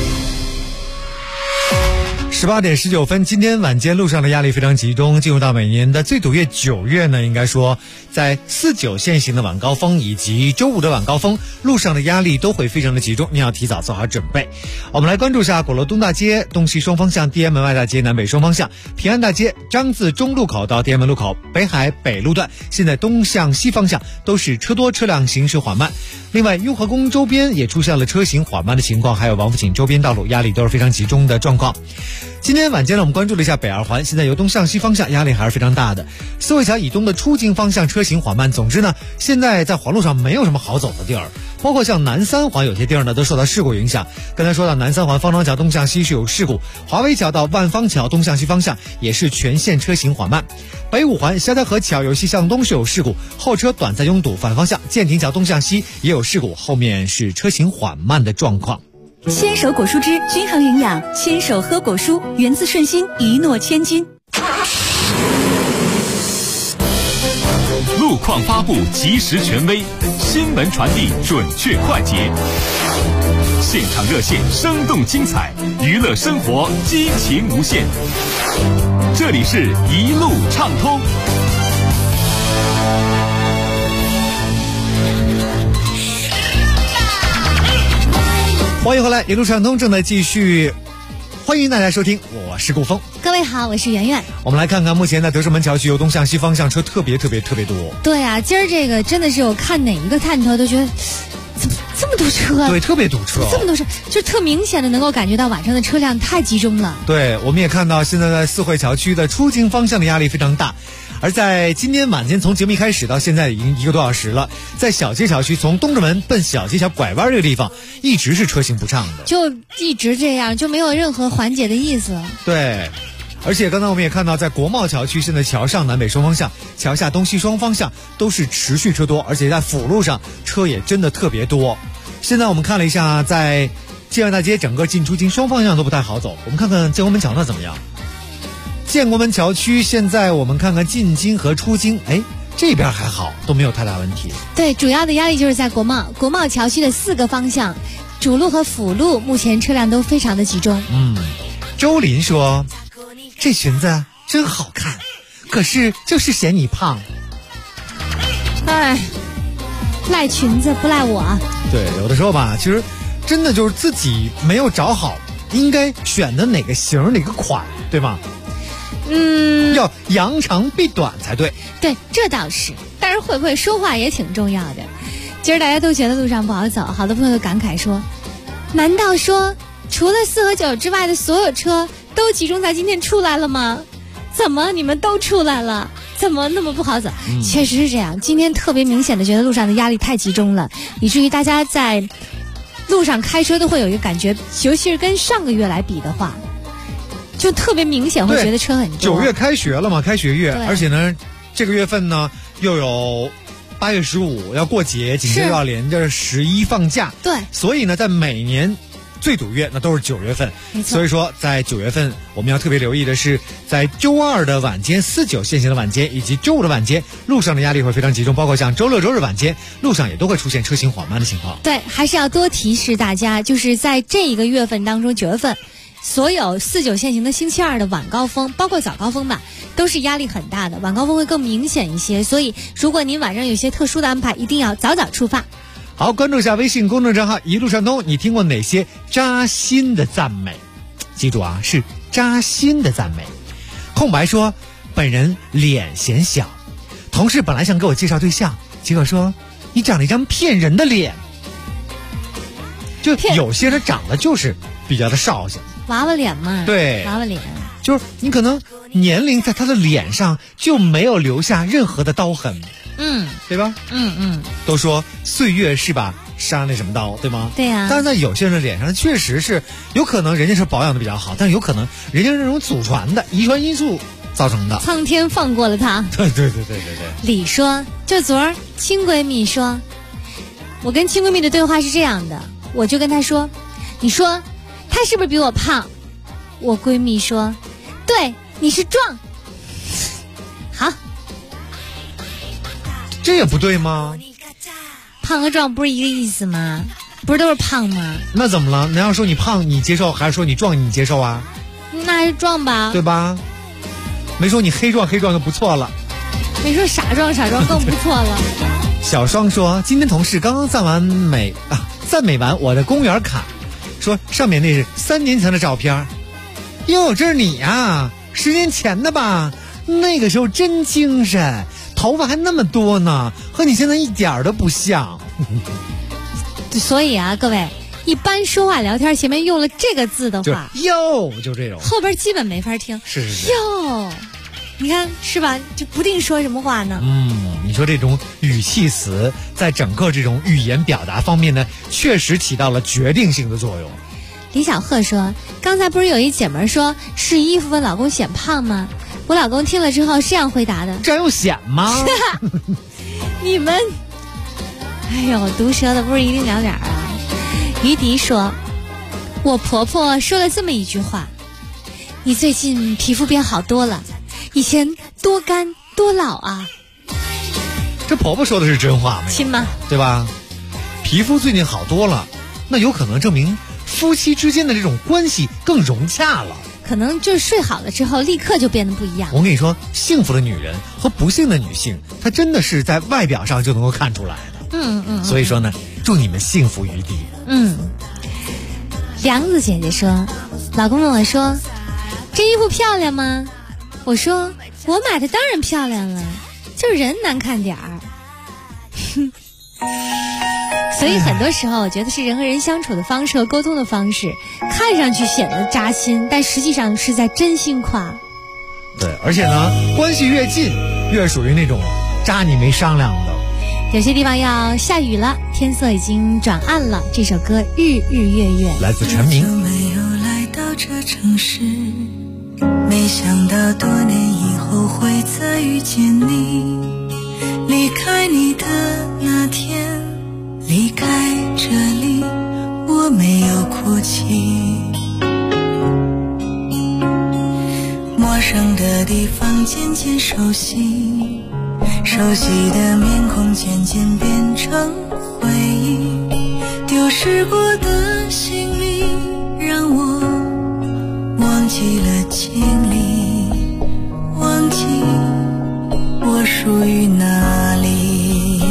18点19分，今天晚间路上的压力非常集中，进入到每年的最堵月9月呢，应该说在4-9限行的晚高峰以及周五的晚高峰，路上的压力都会非常的集中，你要提早做好准备。我们来关注一下鼓楼东大街东西双方向、地安门外大街南北双方向、平安大街张自忠路口到地安门路口、北海北路段，现在东向西方向都是车多车辆行驶缓慢。另外雍和宫周边也出现了车行缓慢的情况，还有王府井周边道路压力都是非常集中的状况。今天晚间呢，我们关注了一下北二环，现在由东向西方向压力还是非常大的。思维桥以东的出境方向车行缓慢。总之呢，现在在环路上没有什么好走的地儿， 包括像南三环有些地儿呢都受到事故影响。刚才说到南三环方庄桥东向西是有事故，华威桥到万方桥东向西方向也是全线车行缓慢。北五环萧条河桥由西向东是有事故，后车短暂拥堵，反方向建亭桥东向西也有事故，后面是车行缓慢的状况。 牵手果蔬汁均衡营养，牵手喝果蔬，源自顺心，一诺千金。 路况发布及时权威，新闻传递准确快捷，现场热线生动精彩，娱乐生活激情无限。这里是一路畅通。 欢迎回来，一路畅通正在继续，欢迎大家收听，我是顾峰。 各位好，我是圆圆。 我们来看看目前在德胜门桥区由东向西方向车特别多。 对啊，今儿这个真的是我看哪一个探头都觉得怎么这么多车啊？ 对，特别堵车， 这么多车，就特明显的能够感觉到晚上的车辆太集中了。 对，我们也看到现在在四惠桥区的出京方向的压力非常大。而在今天晚间从节目一开始到现在已经1个多小时了，在小街桥区从东直门奔小街桥拐弯这个地方一直是车行不畅的， 就一直这样，就没有任何缓解的意思。 对，而且刚才我们也看到在国贸桥区现在桥上南北双方向，桥下东西双方向都是持续车多，而且在辅路上车也真的特别多。现在我们看了一下，在建外大街整个进出京双方向都不太好走，我们看看建国门桥那怎么样。建国门桥区现在我们看看进京和出京，这边还好，都没有太大问题。 对，主要的压力就是在国贸桥区的4个方向，主路和辅路目前车辆都非常的集中。 周林说，这裙子真好看，可是就是嫌你胖。 赖裙子不赖我。 对，有的时候吧，其实真的就是自己没有找好应该选的哪个型哪个款，对吗？要扬长避短才对。 对，这倒是，但是会不会说话也挺重要的。今儿大家都觉得路上不好走，好多朋友都感慨说，难道说除了4和9之外的所有车都集中在今天出来了吗？怎么你们都出来了，怎么那么不好走？确实是这样，今天特别明显的觉得路上的压力太集中了，以至于大家在路上开车都会有一个感觉，尤其是跟上个月来比的话，就特别明显会觉得车很多。 9月开学了嘛，开学月，而且呢这个月份呢又有8月15要过节，紧接着要连着11放假。 对， 所以呢在每年最堵月那都是9月份，所以说在9月份我们要特别留意的是，在周2的晚间、4、9限行的晚间以及周5的晚间，路上的压力会非常集中，包括像周6、周日晚间，路上也都会出现车行缓慢的情况。 对，还是要多提示大家，就是在这一个月份当中，9月份所有4、9限行的星期二的晚高峰，包括早高峰吧，都是压力很大的，晚高峰会更明显一些，所以如果您晚上有些特殊的安排，一定要早早出发。 好，关注一下微信公众账号一路畅通，你听过哪些扎心的赞美？记住啊，是扎心的赞美。空白说，本人脸显小，同事本来想给我介绍对象，结果说你长了一张骗人的脸。就有些人长得就是比较的少些， 娃娃脸嘛。 对， 娃娃脸， 就是你可能年龄在他的脸上就没有留下任何的刀痕。对吧？都说岁月是把杀那什么刀，对吗？ 对呀。 但是在有些人的脸上，确实是有可能人家是保养的比较好，但是有可能人家是那种祖传的遗传因素造成的。 苍天放过了他。 对。 李说，就昨儿亲闺蜜说，我跟亲闺蜜的对话是这样的，我就跟她说，你说她是不是比我胖？我闺蜜说，对，你是壮。好。 这也不对吗？ 胖和壮不是一个意思吗？不是都是胖吗？ 那怎么了？你要说你胖你接受，还是说你壮你接受啊？ 那还是壮吧， 对吧？没说你黑壮就不错了， 没说傻壮更不错了。 小双说，今天同事刚刚赞美完我的公园卡，说上面那是3年前的照片。哟，这是你呀？10年前的吧？那个时候真精神，头发还那么多呢，和你现在一点都不像。 所以啊，各位，一般说话聊天前面用了这个字的话， 哟，就这种， 后边基本没法听。 是。 哟， 你看是吧？就不定说什么话呢。 你说这种语气词在整个这种语言表达方面呢，确实起到了决定性的作用。 李小鹤说，刚才不是有一姐们说试衣服问老公显胖吗？我老公听了之后是这样回答的， 这样又显吗？ 你们哎呦，毒舌的不是一定两点啊。于迪说，我婆婆说了这么一句话，你最近皮肤变好多了，以前多干多老啊。 这婆婆说的是真话吗？ 亲妈， 对吧？皮肤最近好多了，那有可能证明夫妻之间的这种关系更融洽了， 可能就是睡好了之后立刻就变得不一样。 我跟你说，幸福的女人和不幸的女性，她真的是在外表上就能够看出来的。所以说呢，祝你们幸福于地。 梁子姐姐说，老公问我说，这衣服漂亮吗？我说我买的当然漂亮了，就是人难看点儿。所以很多时候我觉得是人和人相处的方式和沟通的方式，看上去显得扎心，但实际上是在真心话。 对，而且呢，关系越近越属于那种扎你没商量的。 有些地方要下雨了，天色已经转暗了，这首歌日日月月来自陈明。 没有来到这城市，没想到多年以后会再遇见你。离开你的那天，离开这里，我没有哭泣。陌生的地方渐渐熟悉，熟悉的面孔渐渐变成回忆。丢失过的行李，让我忘记了经历，忘记我属于哪里。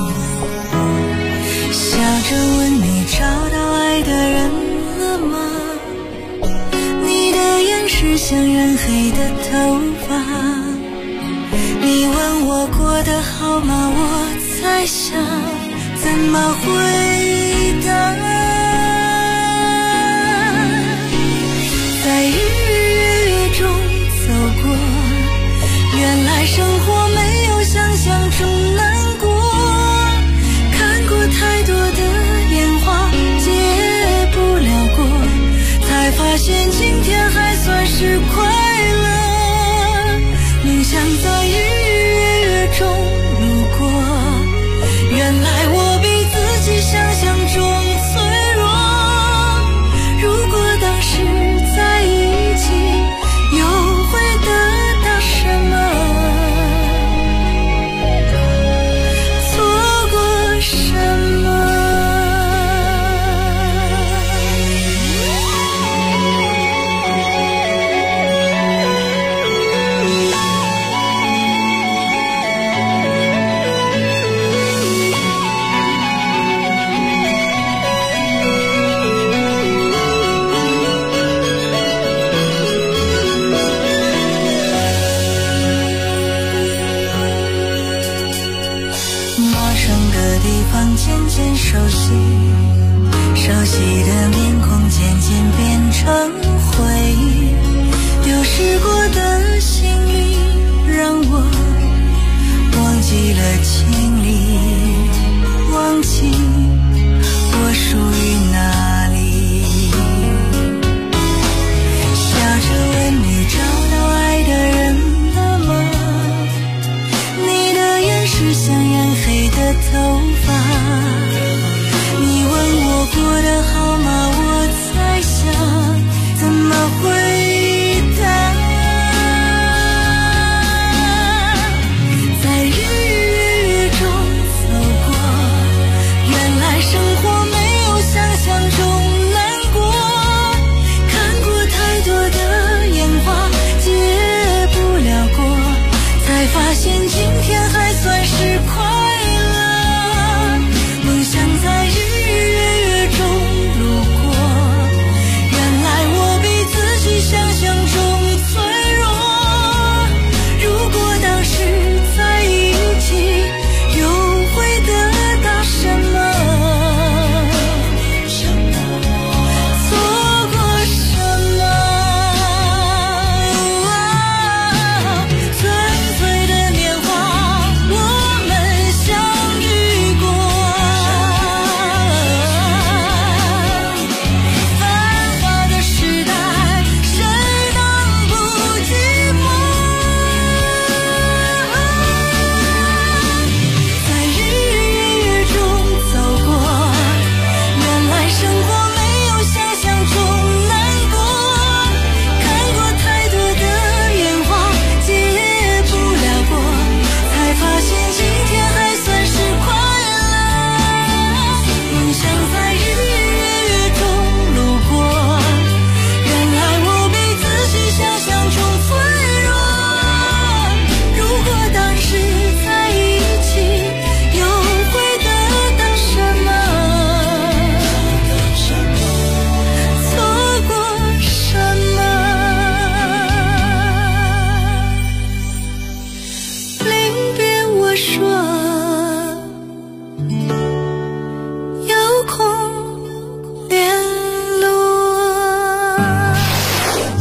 笑着问你找到爱的人了吗？你的眼是像染黑的头发。你问我过得好吗？我在想怎么回答。在日月中走过，原来生活没有想象中难过。看过太多的烟花，结不了果，才发现今天还算是快乐。梦想在日月中路过，原来我比自己想象中脆弱。如果当时在一起，又会得到什么？错过什么？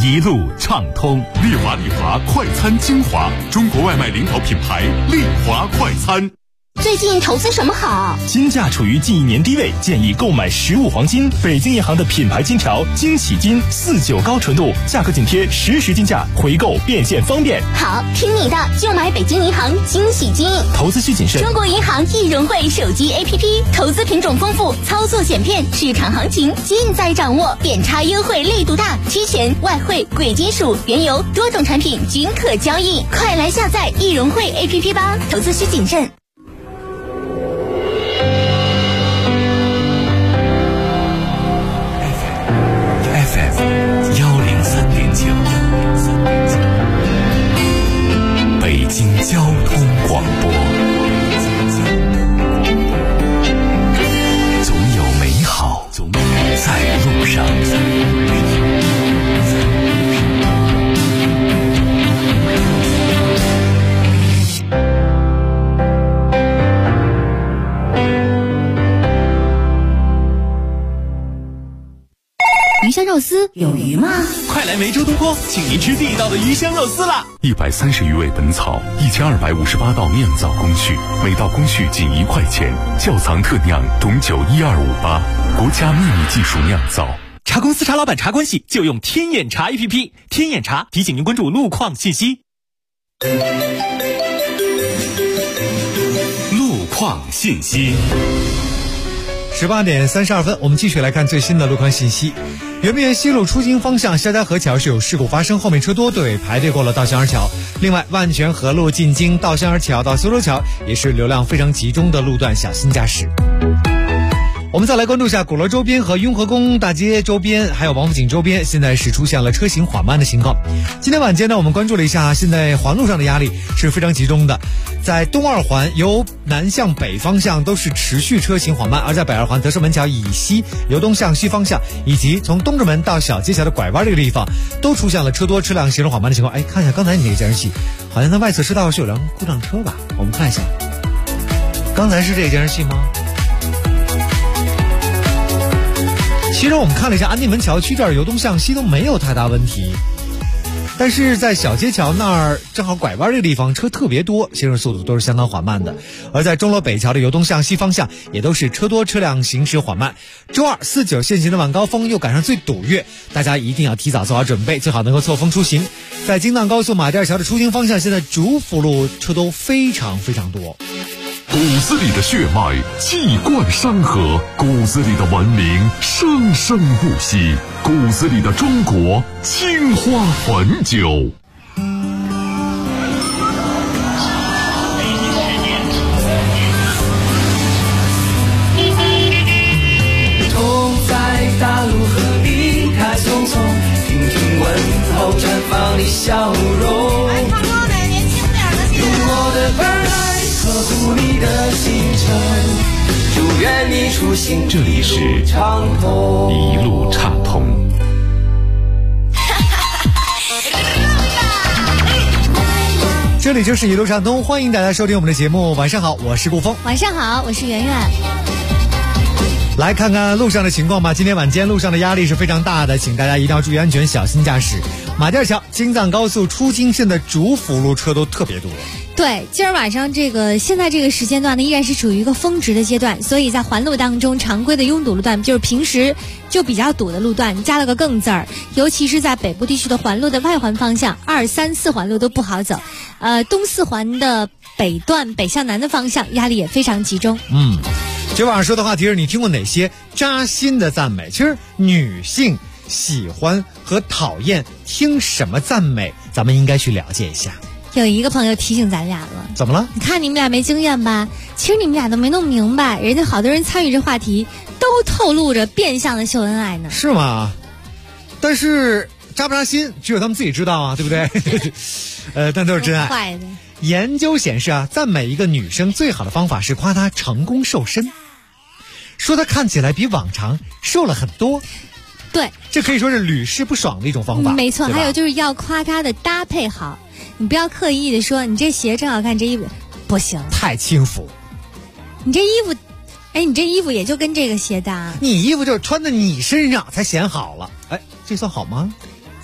一路畅通。丽华快餐精华，中国外卖领导品牌丽华快餐。 最近投资什么好？ 金价处于近1年低位，建议购买15黄金。北京银行的品牌金条惊喜金49高纯度，价格紧贴实时金价，回购变现方便。 好，听你的，就买北京银行惊喜金。 投资需谨慎。 中国银行易融汇手机 APP， 投资品种丰富，操作简便，市场行情尽在掌握，点差优惠力度大，期权、外汇、贵金属、原油多种产品均可交易，快来下载易融汇 APP 吧。投资需谨慎。 北京交通广播，总有美好在路上。 鱼香肉丝有鱼吗？ 快来梅州东坡，请您吃地道的鱼香肉丝啦 ！130余味本草，1258道酿造工序，每道工序仅1块钱。窖藏特酿董酒12588，国家秘密技术酿造。 茶公司茶老板茶关系就用天眼茶 APP， 天眼茶提醒您关注路况信息。 路况信息。 18点32分，我们继续来看最新的路况信息。圆明园西路出京方向肖家河桥是有事故发生，后面车多，队尾排队过了稻香儿桥。另外，万泉河路进京稻香儿桥到苏州桥也是流量非常集中的路段，小心驾驶。我们再来关注一下鼓楼周边和雍和宫大街周边，还有王府井周边，现在是出现了车行缓慢的情况。今天晚间呢，我们关注了一下，现在环路上的压力是非常集中的。在东二环由南向北方向都是持续车行缓慢，而在北二环德胜门桥以西由东向西方向，以及从东直门到小街桥的拐弯这个地方，都出现了车多车辆行驶缓慢的情况。哎，看一下刚才你那个监视器，好像在外侧车道是有辆故障车吧？我们看一下，刚才是这个监视器吗？其实我们看了一下安定门桥区这儿由东向西都没有太大问题，但是在小街桥那儿正好拐弯这个地方车特别多，行驶速度都是相当缓慢的。而在钟楼北桥的由东向西方向也都是车多车辆行驶缓慢。周二49限行的晚高峰又赶上最堵月，大家一定要提早做好准备，最好能够错峰出行。在京藏高速马甸桥的出京方向，现在主辅路车都非常非常多。 骨子里的血脉气贯山河，骨子里的文明生生不息，骨子里的中国青花汾酒。 痛在大路和离开匆匆，听听问候绽放的笑容，用我的本来呵护你的行程，祝愿你出行这里是一路畅通。 这里就是一路畅通，欢迎大家收听我们的节目。晚上好，我是顾峰。 晚上好，我是圆圆。 来看看路上的情况吧。今天晚间路上的压力是非常大的，请大家一定要注意安全，小心驾驶。马甸桥、京藏高速出京线的主辅路车都特别多。 对，今儿晚上现在这个时间段呢，依然是处于一个峰值的阶段，所以在环路当中，常规的拥堵路段，就是平时就比较堵的路段，加了个更字儿。尤其是在北部地区的环路的外环方向，2、3、4环路都不好走。东4环的北段北向南的方向，压力也非常集中。 今晚上说的话题是你听过哪些扎心的赞美？其实女性喜欢和讨厌听什么赞美，咱们应该去了解一下。 有一个朋友提醒咱俩了， 怎么了？ 你看你们俩没经验吧？其实你们俩都没弄明白，人家好多人参与这话题，都透露着变相的秀恩爱呢。 是吗？但是扎不扎心，只有他们自己知道啊，对不对？但都是真爱。 坏的。 研究显示啊，赞美一个女生最好的方法是夸她成功瘦身，说她看起来比往常瘦了很多。 对， 这可以说是屡试不爽的一种方法。 没错，还有就是要夸她的搭配好，你不要刻意的说你这鞋真好看，这衣服不行， 太轻浮。 你这衣服也就跟这个鞋搭， 你衣服就是穿在你身上才显好了。哎，这算好吗？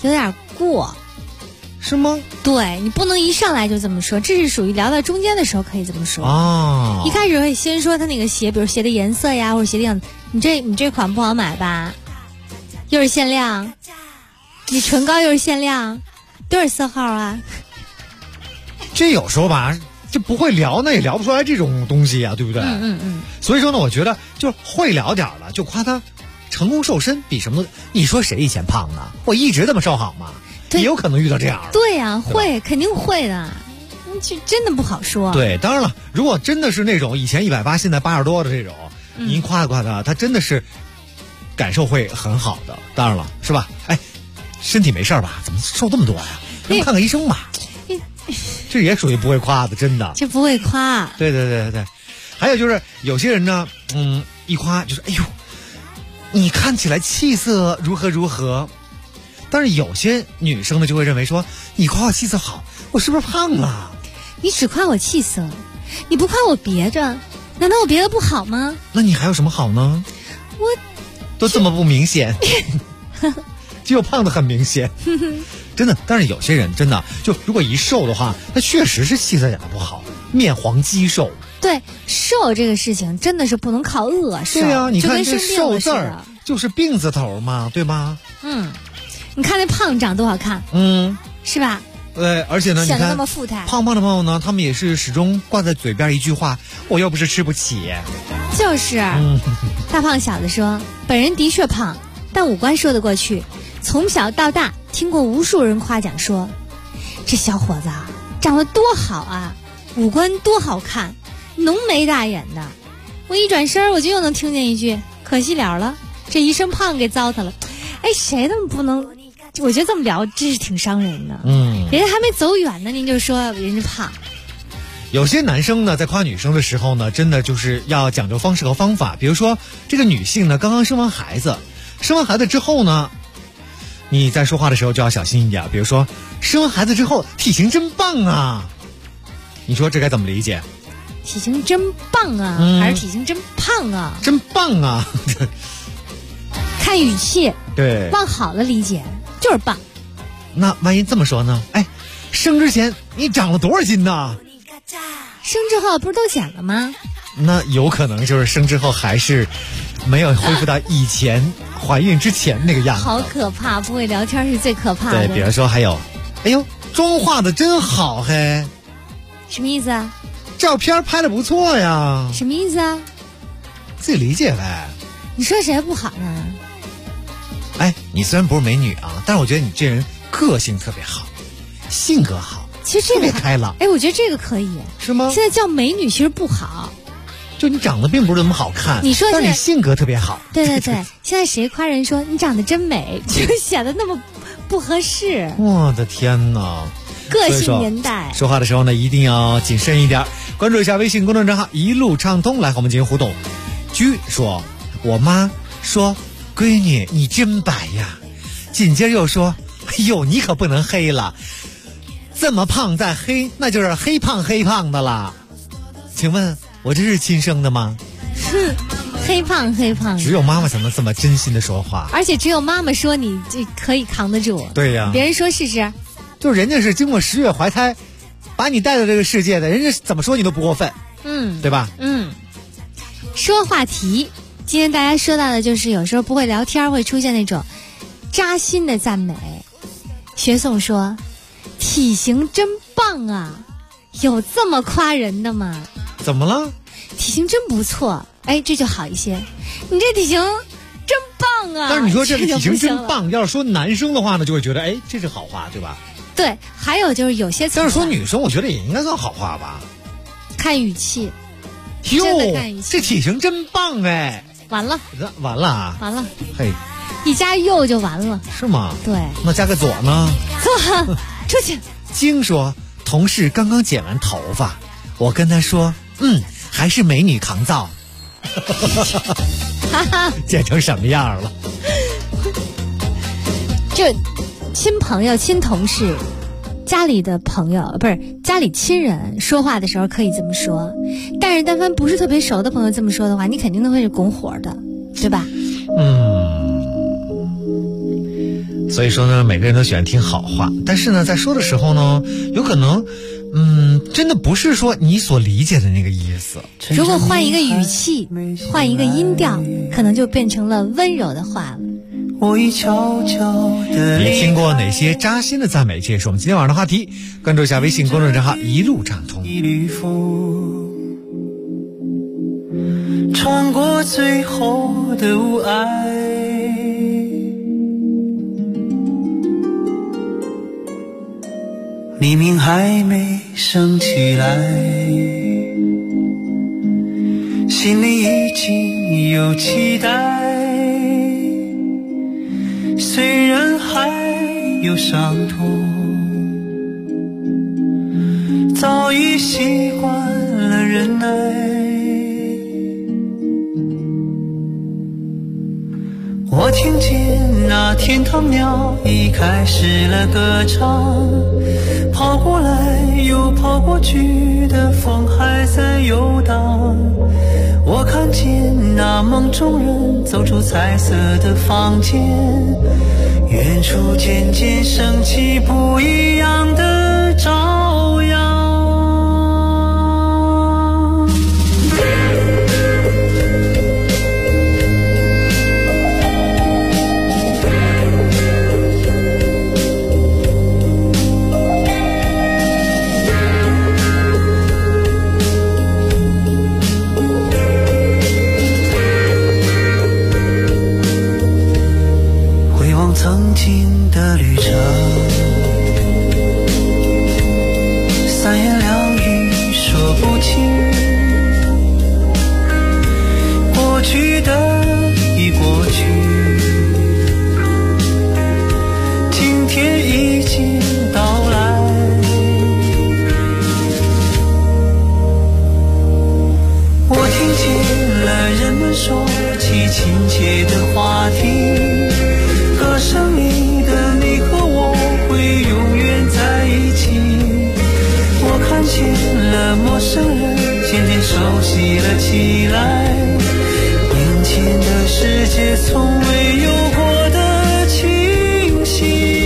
有点过。 是吗？ 对，你不能一上来就这么说，这是属于聊到中间的时候可以这么说啊。 一开始会先说他那个鞋，比如鞋的颜色呀，或者鞋的样子，你这款不好买吧？又是限量，你唇膏又是限量，多少色号啊？ 这有时候吧，就不会聊，那也聊不出来这种东西呀，对不对？所以说呢，我觉得就会聊点了，就夸他成功瘦身比什么？你说谁以前胖呢？我一直这么瘦好吗？也有可能遇到这样的。 对呀，会，肯定会的，这真的不好说。 对，当然了，如果真的是那种以前180现在80多的这种，您夸夸他，他真的是感受会很好的。当然了，是吧？哎，身体没事吧？怎么瘦这么多呀？能看看医生吧。这也属于不会夸的，真的。 这不会夸。 对。还有就是有些人呢，一夸就是哎呦，你看起来气色如何。但是有些女生呢就会认为说，你夸我气色好，我是不是胖了？ 你只夸我气色，你不夸我别的，难道我别的不好吗？ 那你还有什么好呢？ 我都这么不明显，只有胖的很明显，真的。但是有些人真的就如果一瘦的话，那确实是气色长得不好，面黄肌瘦。 对，瘦这个事情真的是不能靠饿瘦。 对呀，你看这瘦字儿就是病字头嘛，对吧？ 你看那胖长多好看，是吧？ 对，而且呢， 显得那么富态。 胖胖的朋友呢，他们也是始终挂在嘴边一句话：我又不是吃不起。 就是，大胖小子说，本人的确胖，但五官说得过去。从小到大，听过无数人夸奖说，这小伙子长得多好啊，五官多好看，浓眉大眼的。我一转身，我就又能听见一句：可惜了，这一身胖给糟蹋了。哎，谁都不能。我觉得这么聊真是挺伤人的。人家还没走远呢，您就说人家胖。 有些男生呢，在夸女生的时候呢，真的就是要讲究方式和方法。比如说，这个女性呢，刚刚生完孩子之后呢，你在说话的时候就要小心一点。比如说，生完孩子之后体型真棒啊，你说这该怎么理解？ 体型真棒啊，还是体型真胖啊？ 真棒啊！ 看语气， 对， 往好了理解就是棒。 那万一这么说呢？哎，生之前你长了多少斤呢？ 生之后不是都减了吗？ 那有可能就是生之后还是没有恢复到以前怀孕之前那个样子。 好可怕，不会聊天是最可怕的。 对，比如说还有，哎呦，妆化的真好嘿。 什么意思啊？ 照片拍的不错呀。 什么意思啊？ 自己理解呗。 你说谁不好呢？ 哎，你虽然不是美女啊，但是我觉得你这人个性特别好，性格好， 其实这个特别开朗。 哎，我觉得这个可以， 是吗？ 现在叫美女其实不好， 就你长得并不是那么好看， 你说， 但是你性格特别好。 对，现在谁夸人说你长得真美，就显得那么不合适。 我的天哪！ 个性年代， 说话的时候呢，一定要谨慎一点。关注一下微信公众账号一路畅通，来和我们进行互动。居说，我妈说，闺女你真白呀。紧接着又说，哎呦你可不能黑了，这么胖再黑，那就是黑胖的啦。请问我这是亲生的吗？ 黑胖， 只有妈妈才能这么真心的说话， 而且只有妈妈说你这可以扛得住。 对呀， 别人说试试， 就是人家是经过10月怀胎把你带到这个世界的，人家怎么说你都不过分，对吧？ 说话题，今天大家说到的就是有时候不会聊天会出现那种扎心的赞美。学颂说，体型真棒啊，有这么夸人的吗？ 怎么了？ 体型真不错，哎，这就好一些。你这体型真棒啊！ 但是你说这个体型真棒，要是说男生的话呢，就会觉得哎，这是好话，对吧？ 对，还有就是有些， 但是说女生，我觉得也应该算好话吧。 看语气， 哟，这体型真棒哎！ 完了啊！嘿， 一加又就完了， 是吗？ 对， 那加个左呢？ 左，出去。 晶说，同事刚刚剪完头发，我跟他说，还是美女抗造。剪成什么样了？ 就亲朋友、亲同事、家里的朋友，不是家里亲人说话的时候可以这么说，但是但凡不是特别熟的朋友这么说的话，你肯定都会是拱火的，对吧？ 所以说呢，每个人都喜欢听好话，但是呢，在说的时候呢，有可能，真的不是说你所理解的那个意思。 如果换一个语气，换一个音调，可能就变成了温柔的话了。 我已悄悄地你听过哪些扎心的赞美？这也是我们今天晚上的话题。关注一下微信公众账号一路畅通。 一缕风穿过最后的雾霭，黎明还没升起来，心里已经有期待，虽然还有伤痛，早已习惯了忍耐。我听见那天堂鸟已开始了歌唱，跑过来又跑过去的风还在游荡。我看见那梦中人走出彩色的房间，远处渐渐升起不一样的朝阳。曾经的旅程，三言两语说不清，过去的已过去，今天已经到来。我听见了人们说起亲切的话题，歌声里的你和我会永远在一起。我看见了陌生人渐渐熟悉了起来，眼前的世界从未有过的清晰。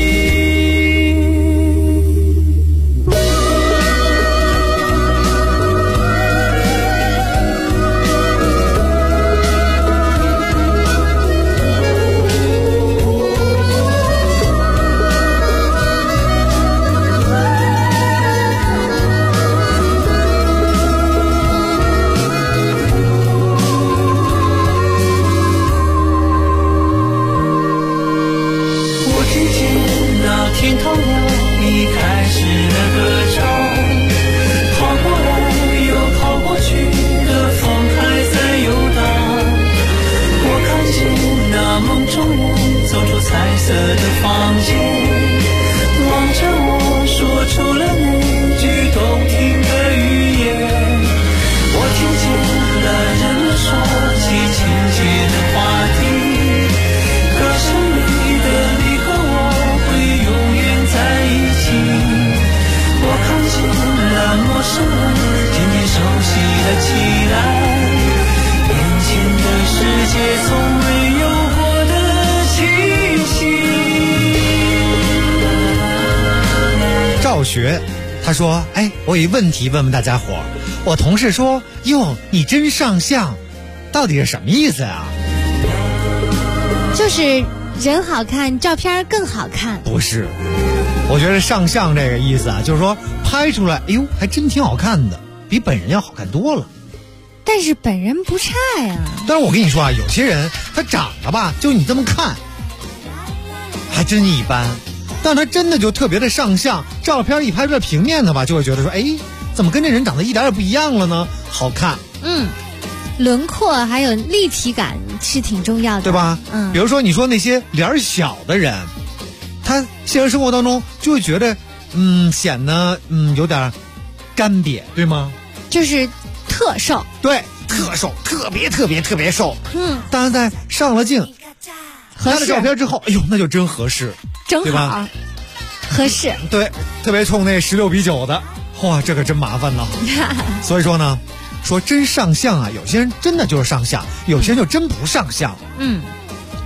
天堂鸟已开始了歌唱，跑过来又跑过去的风还在游荡。我看见那梦中人走出彩色的房间，望着我说出了那句动听的语言。我听见了人们说起亲切的话题，歌声里的你和我永远在一起。我看见了陌生人渐渐熟悉了起来，眼前的世界从未有过的清晰。 赵学他说，我有一问题问问大家伙，我同事说，哟，你真上相，到底是什么意思啊？ 就是人好看，照片更好看。 不是，我觉得上相这个意思啊，就是说拍出来，哎呦，还真挺好看的，比本人要好看多了。 但是本人不差呀。 但是我跟你说啊，有些人他长得吧，就你这么看，还真一般，但他真的就特别的上相，照片一拍出来平面的吧，就会觉得说，怎么跟这人长得一点也不一样了呢？好看。 轮廓还有立体感是挺重要的， 对吧？比如说你说那些脸小的人，他现实生活当中就会觉得显得有点干瘪，对吗？ 就是特瘦。 对，特瘦，特别瘦。但是在上了镜拍了照片之后，哎呦，那就真合适， 正好对吧？ 合适。 对，特别冲那16:9的，哇，这可真麻烦呢。所以说呢，说真上相啊，有些人真的就是上相，有些人就真不上相。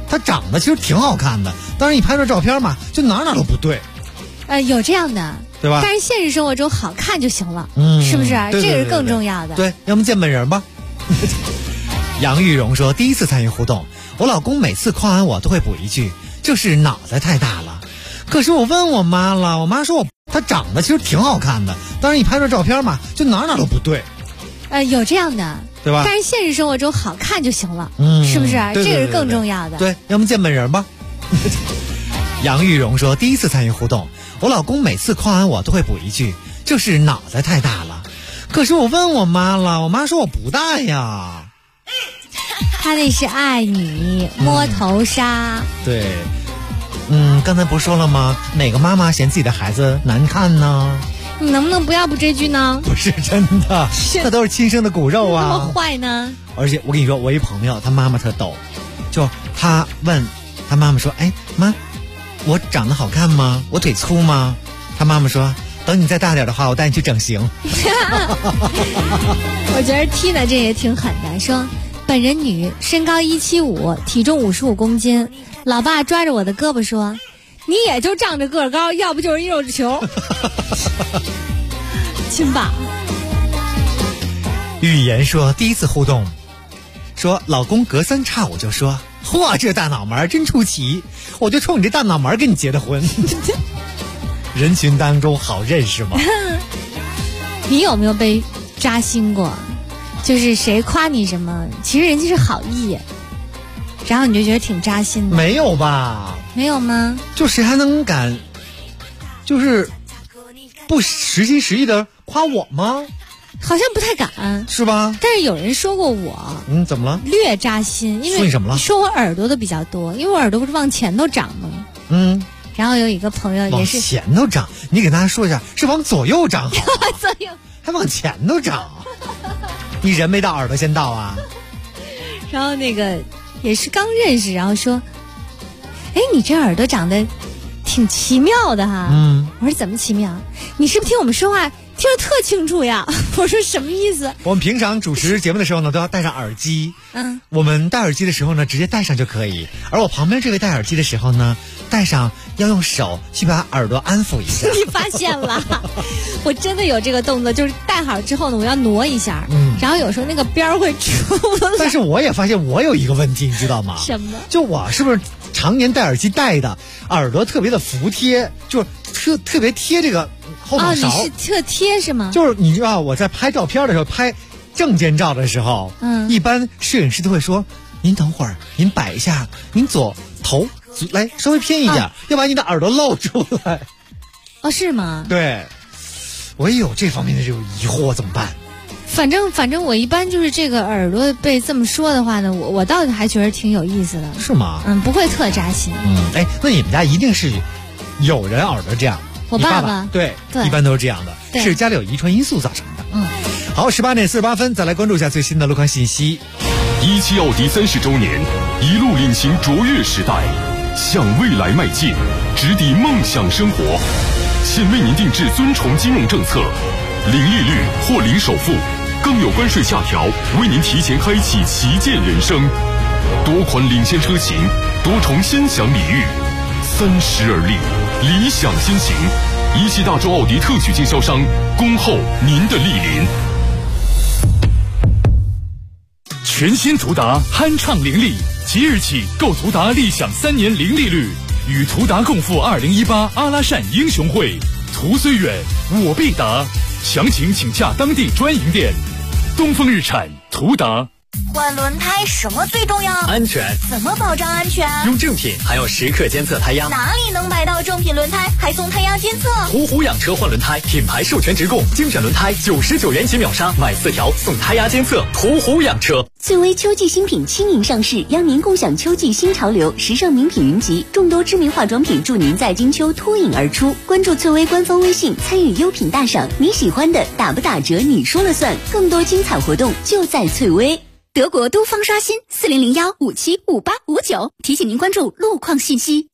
他长得其实挺好看的，但是一拍出照片嘛，就哪都不对。 有这样的， 对吧？ 但是现实生活中好看就行了，是不是？ 对对对对对， 这个是更重要的。 对，要么见本人吧。杨玉荣说，第一次参与互动，我老公每次夸完我都会补一句，就是脑袋太大了。可是我问我妈了，我妈说他长得其实挺好看的，但是一拍出照片嘛，就哪都不对。 有这样的， 对吧？ 但是现实生活中好看就行了，是不是？ 对对对对对， 这个是更重要的。 对，要么见本人吧。杨玉荣说，第一次参与互动，我老公每次夸完我都会补一句，就是脑袋太大了。可是我问我妈了，我妈说我不大呀。 他那是爱你摸头杀。 对，刚才不是说了吗？哪个妈妈嫌自己的孩子难看呢？ 你能不能不要补这句呢？ 不是真的，那都是亲生的骨肉啊。 那么坏呢？ 而且我跟你说，我一朋友他妈妈特逗，就他问他妈妈说，哎妈，我长得好看吗？我腿粗吗？他妈妈说，等你再大点的话，我带你去整形。 我觉得 Tina 这也挺狠的，说本人女，身高175，体重55公斤。老爸抓着我的胳膊说，你也就仗着个儿高，要不就是一肉球。亲爸。 语言说，第一次互动，说老公隔三差五就说，嚯，这大脑门真出奇，我就冲你这大脑门跟你结的婚。人群当中好认识吗？ 你有没有被扎心过？就是谁夸你什么，其实人家是好意，然后你就觉得挺扎心的。 没有吧？ 没有吗？ 就谁还能敢，就是不实心实意的夸我吗？ 好像不太敢， 是吧？ 但是有人说过我， 怎么了？ 略扎心，因为什么了？ 说我耳朵的比较多，因为我耳朵不是往前头长吗？然后有一个朋友也是往前头长，你给大家说一下，是往左右长好， 左右还往前头长，你人没到耳朵先到啊。 然后那个也是刚认识，然后说，哎，你这耳朵长得挺奇妙的哈。我说怎么奇妙？你是不是听我们说话听得特清楚呀？我说什么意思？ 我们平常主持节目的时候呢，都要戴上耳机。我们戴耳机的时候呢，直接戴上就可以。而我旁边这位戴耳机的时候呢，戴上要用手去把耳朵安抚一下。 你发现了？我真的有这个动作，就是戴好之后呢，我要挪一下，然后有时候那个边儿会出来。 但是我也发现我有一个问题，你知道吗？ 什么？ 就我是不是常年戴耳机戴的，耳朵特别的服帖，就是特别贴这个后脑勺。 你是特贴是吗？ 就是你知道我在拍照片的时候，拍证件照的时候，一般摄影师都会说，您等会儿，您摆一下，您左头来稍微偏一点，要把你的耳朵露出来。 哦，是吗？ 对，我也有这方面的这种疑惑，怎么办？ 反正我一般就是这个耳朵被这么说的话呢，我倒是还觉得挺有意思的。 是吗？ 不会特扎心。 那你们家一定是有人耳朵这样？ 我爸爸对，一般都是这样的，是家里有遗传因素造成的。好，18点48分，再来关注一下最新的路况信息。 17奥迪30周年，一路领行卓越时代，向未来迈进，直抵梦想生活。现为您定制尊崇金融政策，零利率或零首付，更有关税下调，为您提前开启旗舰人生。多款领先车型，多重先享礼遇，30而立，理想先行。17大洲奥迪特许经销商，恭候您的莅临。 全新途达酣畅伶俐，即日起购途达立享3年零利率，与途达共赴2018阿拉善英雄会。途虽远，我必达。详情请洽当地专营店。东风日产途达。 换轮胎什么最重要？ 安全。 怎么保障安全？ 用正品，还要时刻监测胎压。 哪里能买到正品轮胎还送胎压监测？ 途虎养车换轮胎，品牌授权直供，精选轮胎99元起秒杀，买4条送胎压监测。途虎养车。 翠微秋季新品轻盈上市，邀您共享秋季新潮流，时尚名品云集，众多知名化妆品助您在金秋脱颖而出。关注翠微官方微信，参与优品大赏，你喜欢的打不打折你说了算，更多精彩活动就在翠微。德国都方刷新4001575859，提醒您关注路况信息。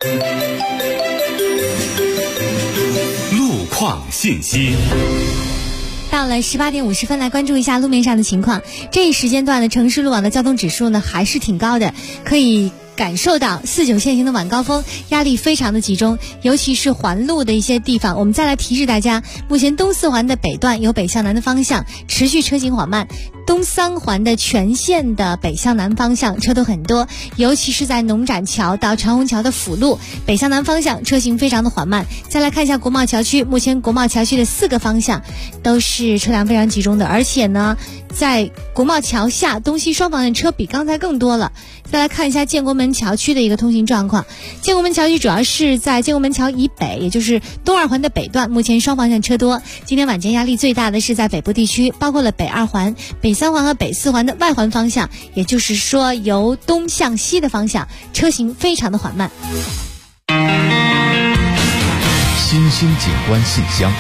路况信息。 到了18点50分，来关注一下路面上的情况。这一时间段的城市路网的交通指数呢还是挺高的，可以感受到49限行的晚高峰压力非常的集中，尤其是环路的一些地方。我们再来提示大家，目前东四环的北段由北向南的方向持续车行缓慢，东三环的全线的北向南方向车都很多，尤其是在农展桥到长虹桥的辅路北向南方向车行非常的缓慢。再来看一下国贸桥区，目前国贸桥区的4个方向都是车辆非常集中的，而且呢在国贸桥下东西双方向车比刚才更多了。再来看一下建国门桥区的一个通行状况，建国门桥区主要是在建国门桥以北，也就是东2环的北段，目前双方向车多。今天晚间压力最大的是在北部地区，包括了北2环、北3环和北4环的外环方向，也就是说由东向西的方向车行非常的缓慢。 新兴景观信箱。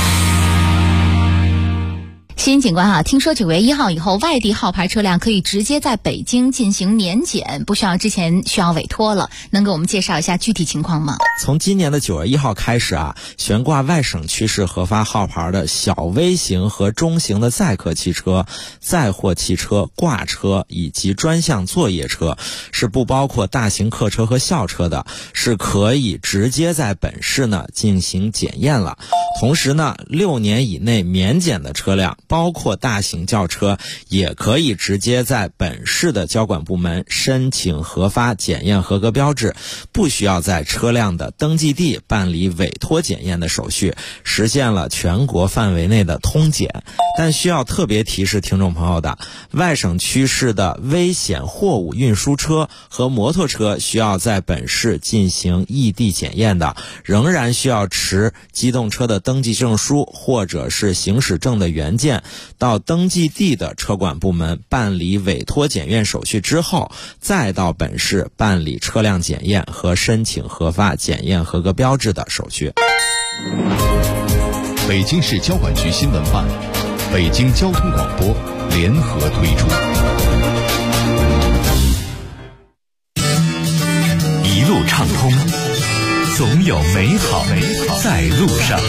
新警官听说9月1号以后，外地号牌车辆可以直接在北京进行年检，不需要之前需要委托了，能给我们介绍一下具体情况吗？ 从今年的9月1号开始悬挂外省区市核发号牌的小微型和中型的载客汽车、载货汽车、挂车以及专项作业车，是不包括大型客车和校车的，是可以直接在本市呢进行检验了。同时呢，6年以内免检的车辆，包括大型轿车，也可以直接在本市的交管部门申请核发检验合格标志，不需要在车辆的登记地办理委托检验的手续，实现了全国范围内的通检。但需要特别提示听众朋友的，外省区市的危险货物运输车和摩托车需要在本市进行异地检验的，仍然需要持机动车的登记证书或者是行驶证的原件，到登记地的车管部门办理委托检验手续之后，再到本市办理车辆检验和申请核发检验合格标志的手续。 北京市交管局新闻办、北京交通广播联合推出。 一路畅通，总有美好在路上。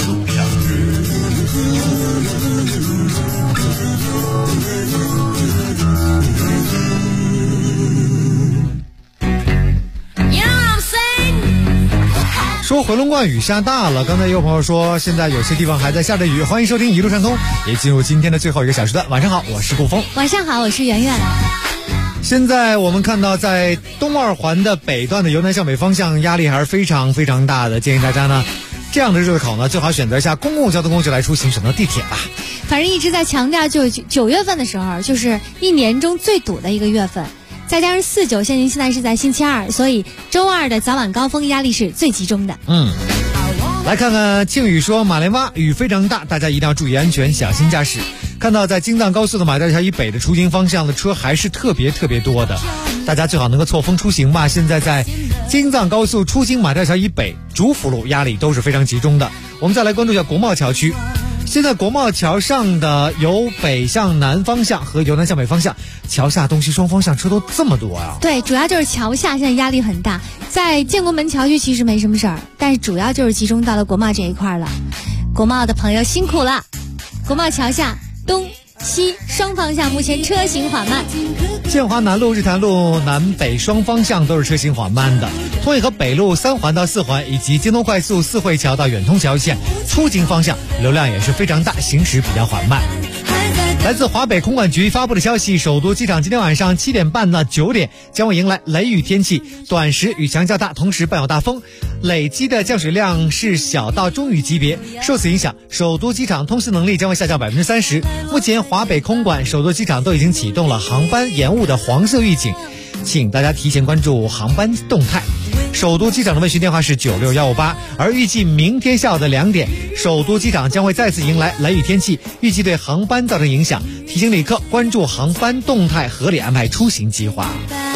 说回龙观雨下大了，刚才有朋友说现在有些地方还在下着雨，欢迎收听一路畅通，也进入今天的最后一个小时段。晚上好，我是顾峰。 晚上好，我是圆圆。 现在我们看到在东2环的北段的由南向北方向压力还是非常非常大的，建议大家呢这样的日子口呢最好选择一下公共交通工具来出行，选择地铁吧。 反正一直在强调，就9月份的时候就是一年中最堵的一个月份，再加上49限行现在是在星期二，所以周二的早晚高峰压力是最集中的。 来看看庆宇说马连洼雨非常大，大家一定要注意安全，小心驾驶。看到在京藏高速的马甸桥以北的出京方向的车还是特别多的，大家最好能够错峰出行吧。现在在京藏高速出京马甸桥以北主辅路压力都是非常集中的。我们再来关注一下国贸桥区，现在国贸桥上的由北向南方向和由南向北方向，桥下东西双方向车都这么多啊。 对，主要就是桥下现在压力很大，在建国门桥区其实没什么事儿，但是主要就是集中到了国贸这一块了。国贸的朋友辛苦了，国贸桥下东西双方向目前车行缓慢， 建华南路、日坛路南北双方向都是车行缓慢的。通义河北路3环到4环以及京东快速四惠桥到远通桥线出京方向流量也是非常大，行驶比较缓慢。来自华北空管局发布的消息，首都机场今天晚上7点半到9点将会迎来雷雨天气，短时雨强较大，同时伴有大风，累积的降水量是小到中雨级别。受此影响，首都机场通行能力将会下降30%。目前华北空管、首都机场都已经启动了航班延误的黄色预警，请大家提前关注航班动态。首都机场的问询电话是96158，而预计明天下午的2点，首都机场将会再次迎来雷雨天气，预计对航班造成影响，提醒旅客关注航班动态，合理安排出行计划。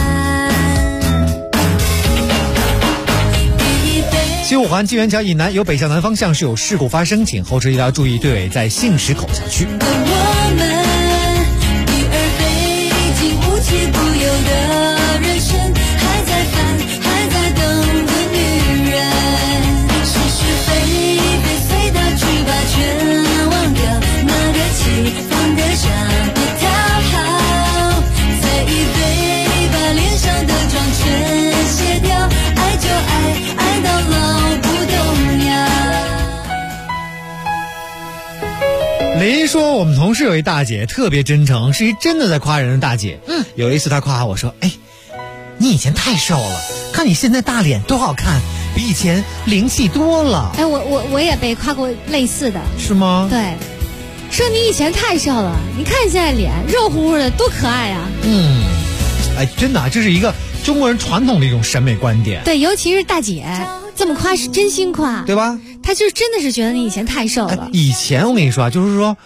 西5环金源桥以南由北向南方向是有事故发生，请后车一定要注意队尾在信石口小区。 说我们同事有一大姐特别真诚，是一真的在夸人的大姐。有一次她夸我说：“哎，你以前太瘦了，看你现在大脸多好看，比以前灵气多了。” 哎，我也被夸过类似的。 是吗？ 对，说你以前太瘦了，你看你现在脸肉乎乎的，多可爱啊！ 哎，真的，这是一个中国人传统的一种审美观点。 对，尤其是大姐这么夸是真心夸， 对吧？ 她就真的是觉得你以前太瘦了。 以前我跟你说啊，就是说，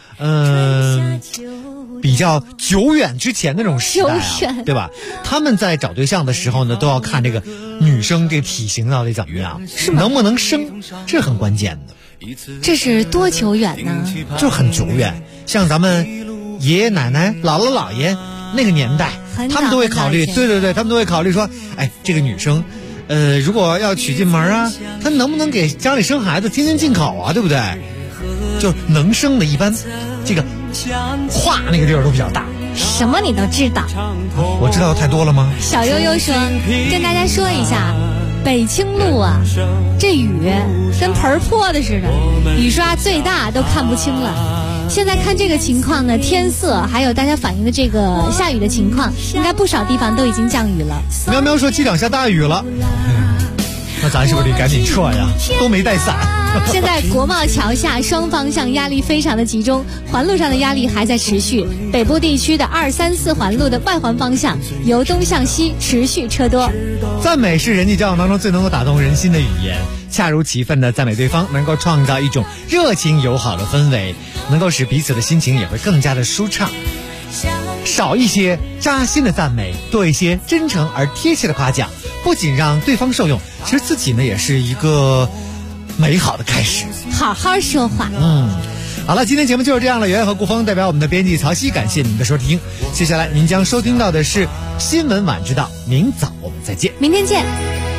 比较久远之前那种时代对吧？他们在找对象的时候呢，都要看这个女生这个体型到底怎么样，能不能生，这很关键的。 这是多久远呢？ 就很久远，像咱们爷爷奶奶、姥姥姥爷那个年代，他们都会考虑，对，他们都会考虑说，哎，这个女生，如果要娶进门啊，她能不能给家里生孩子，天天进口啊，对不对？就能生的，一般这个胯那个地儿都比较大。 什么你都知道？ 我知道太多了吗？ 小悠悠说，跟大家说一下，北青路啊，这雨跟盆儿泼的似的，雨刷最大都看不清了。现在看这个情况呢，天色还有大家反映的这个下雨的情况，应该不少地方都已经降雨了。 喵喵说机场下大雨了，那咱是不是得赶紧撤呀？都没带伞。 现在国贸桥下双方向压力非常的集中，环路上的压力还在持续。北部地区的2、3、4环路的外环方向由东向西持续车多。 赞美是人际交往当中最能够打动人心的语言，恰如其分的赞美对方，能够创造一种热情友好的氛围，能够使彼此的心情也会更加的舒畅。少一些扎心的赞美，多一些真诚而贴切的夸奖，不仅让对方受用，其实自己呢也是一个美好的开始。 好好说话。 好了，今天节目就是这样了。圆圆和顾峰代表我们的编辑曹曦，感谢您的收听。接下来您将收听到的是新闻晚知道，明早我们再见， 明天见。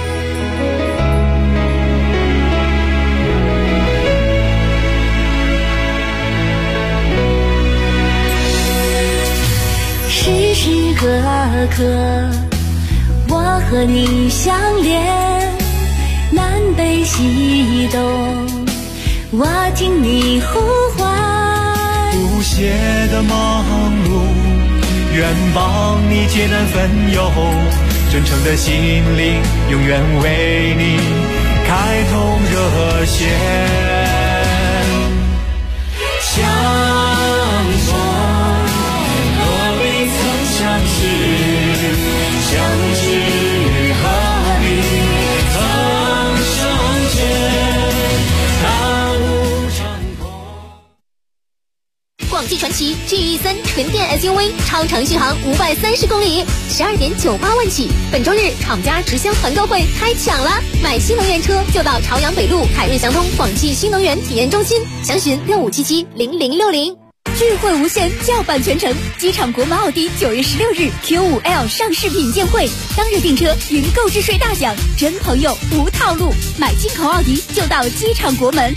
时时刻刻，我和你相连，南北西东，我听你呼唤。 不懈的忙碌，愿帮你解难分忧，真诚的心灵，永远为你开通热线。相逢若未曾相识，相知何必曾相见，大路长空。 广汽传祺 GE3 纯电 SUV 超长续航530公里，12.98万起。本周日厂家直销团购会开抢了，买新能源车就到朝阳北路凯瑞祥通广汽新能源体验中心，详询65770060。智慧无限，叫板全程。机场国贸奥迪9月16日 Q5L 上市品鉴会，当日订车云购置税大奖，真朋友无套路，买进口奥迪就到机场国门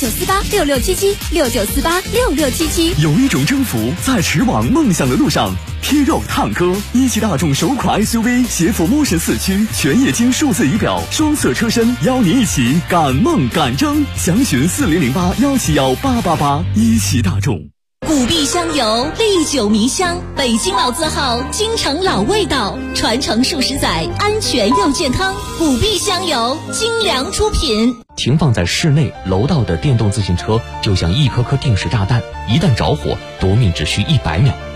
，69486677，69486677。 有一种征服在驰往梦想的路上。T 肉探歌，一汽大众首款 SUV， 携辅 Motion 4驱，全液晶数字仪表，双色车身，邀你一起赶梦赶征。详询4008171888，一汽大众。 古碧香油，历久弥香，北京老字号，京城老味道，传承数十载，安全又健康。古碧香油，精良出品。 停放在室内楼道的电动自行车就像一颗颗定时炸弹，一旦着火，夺命只需100秒。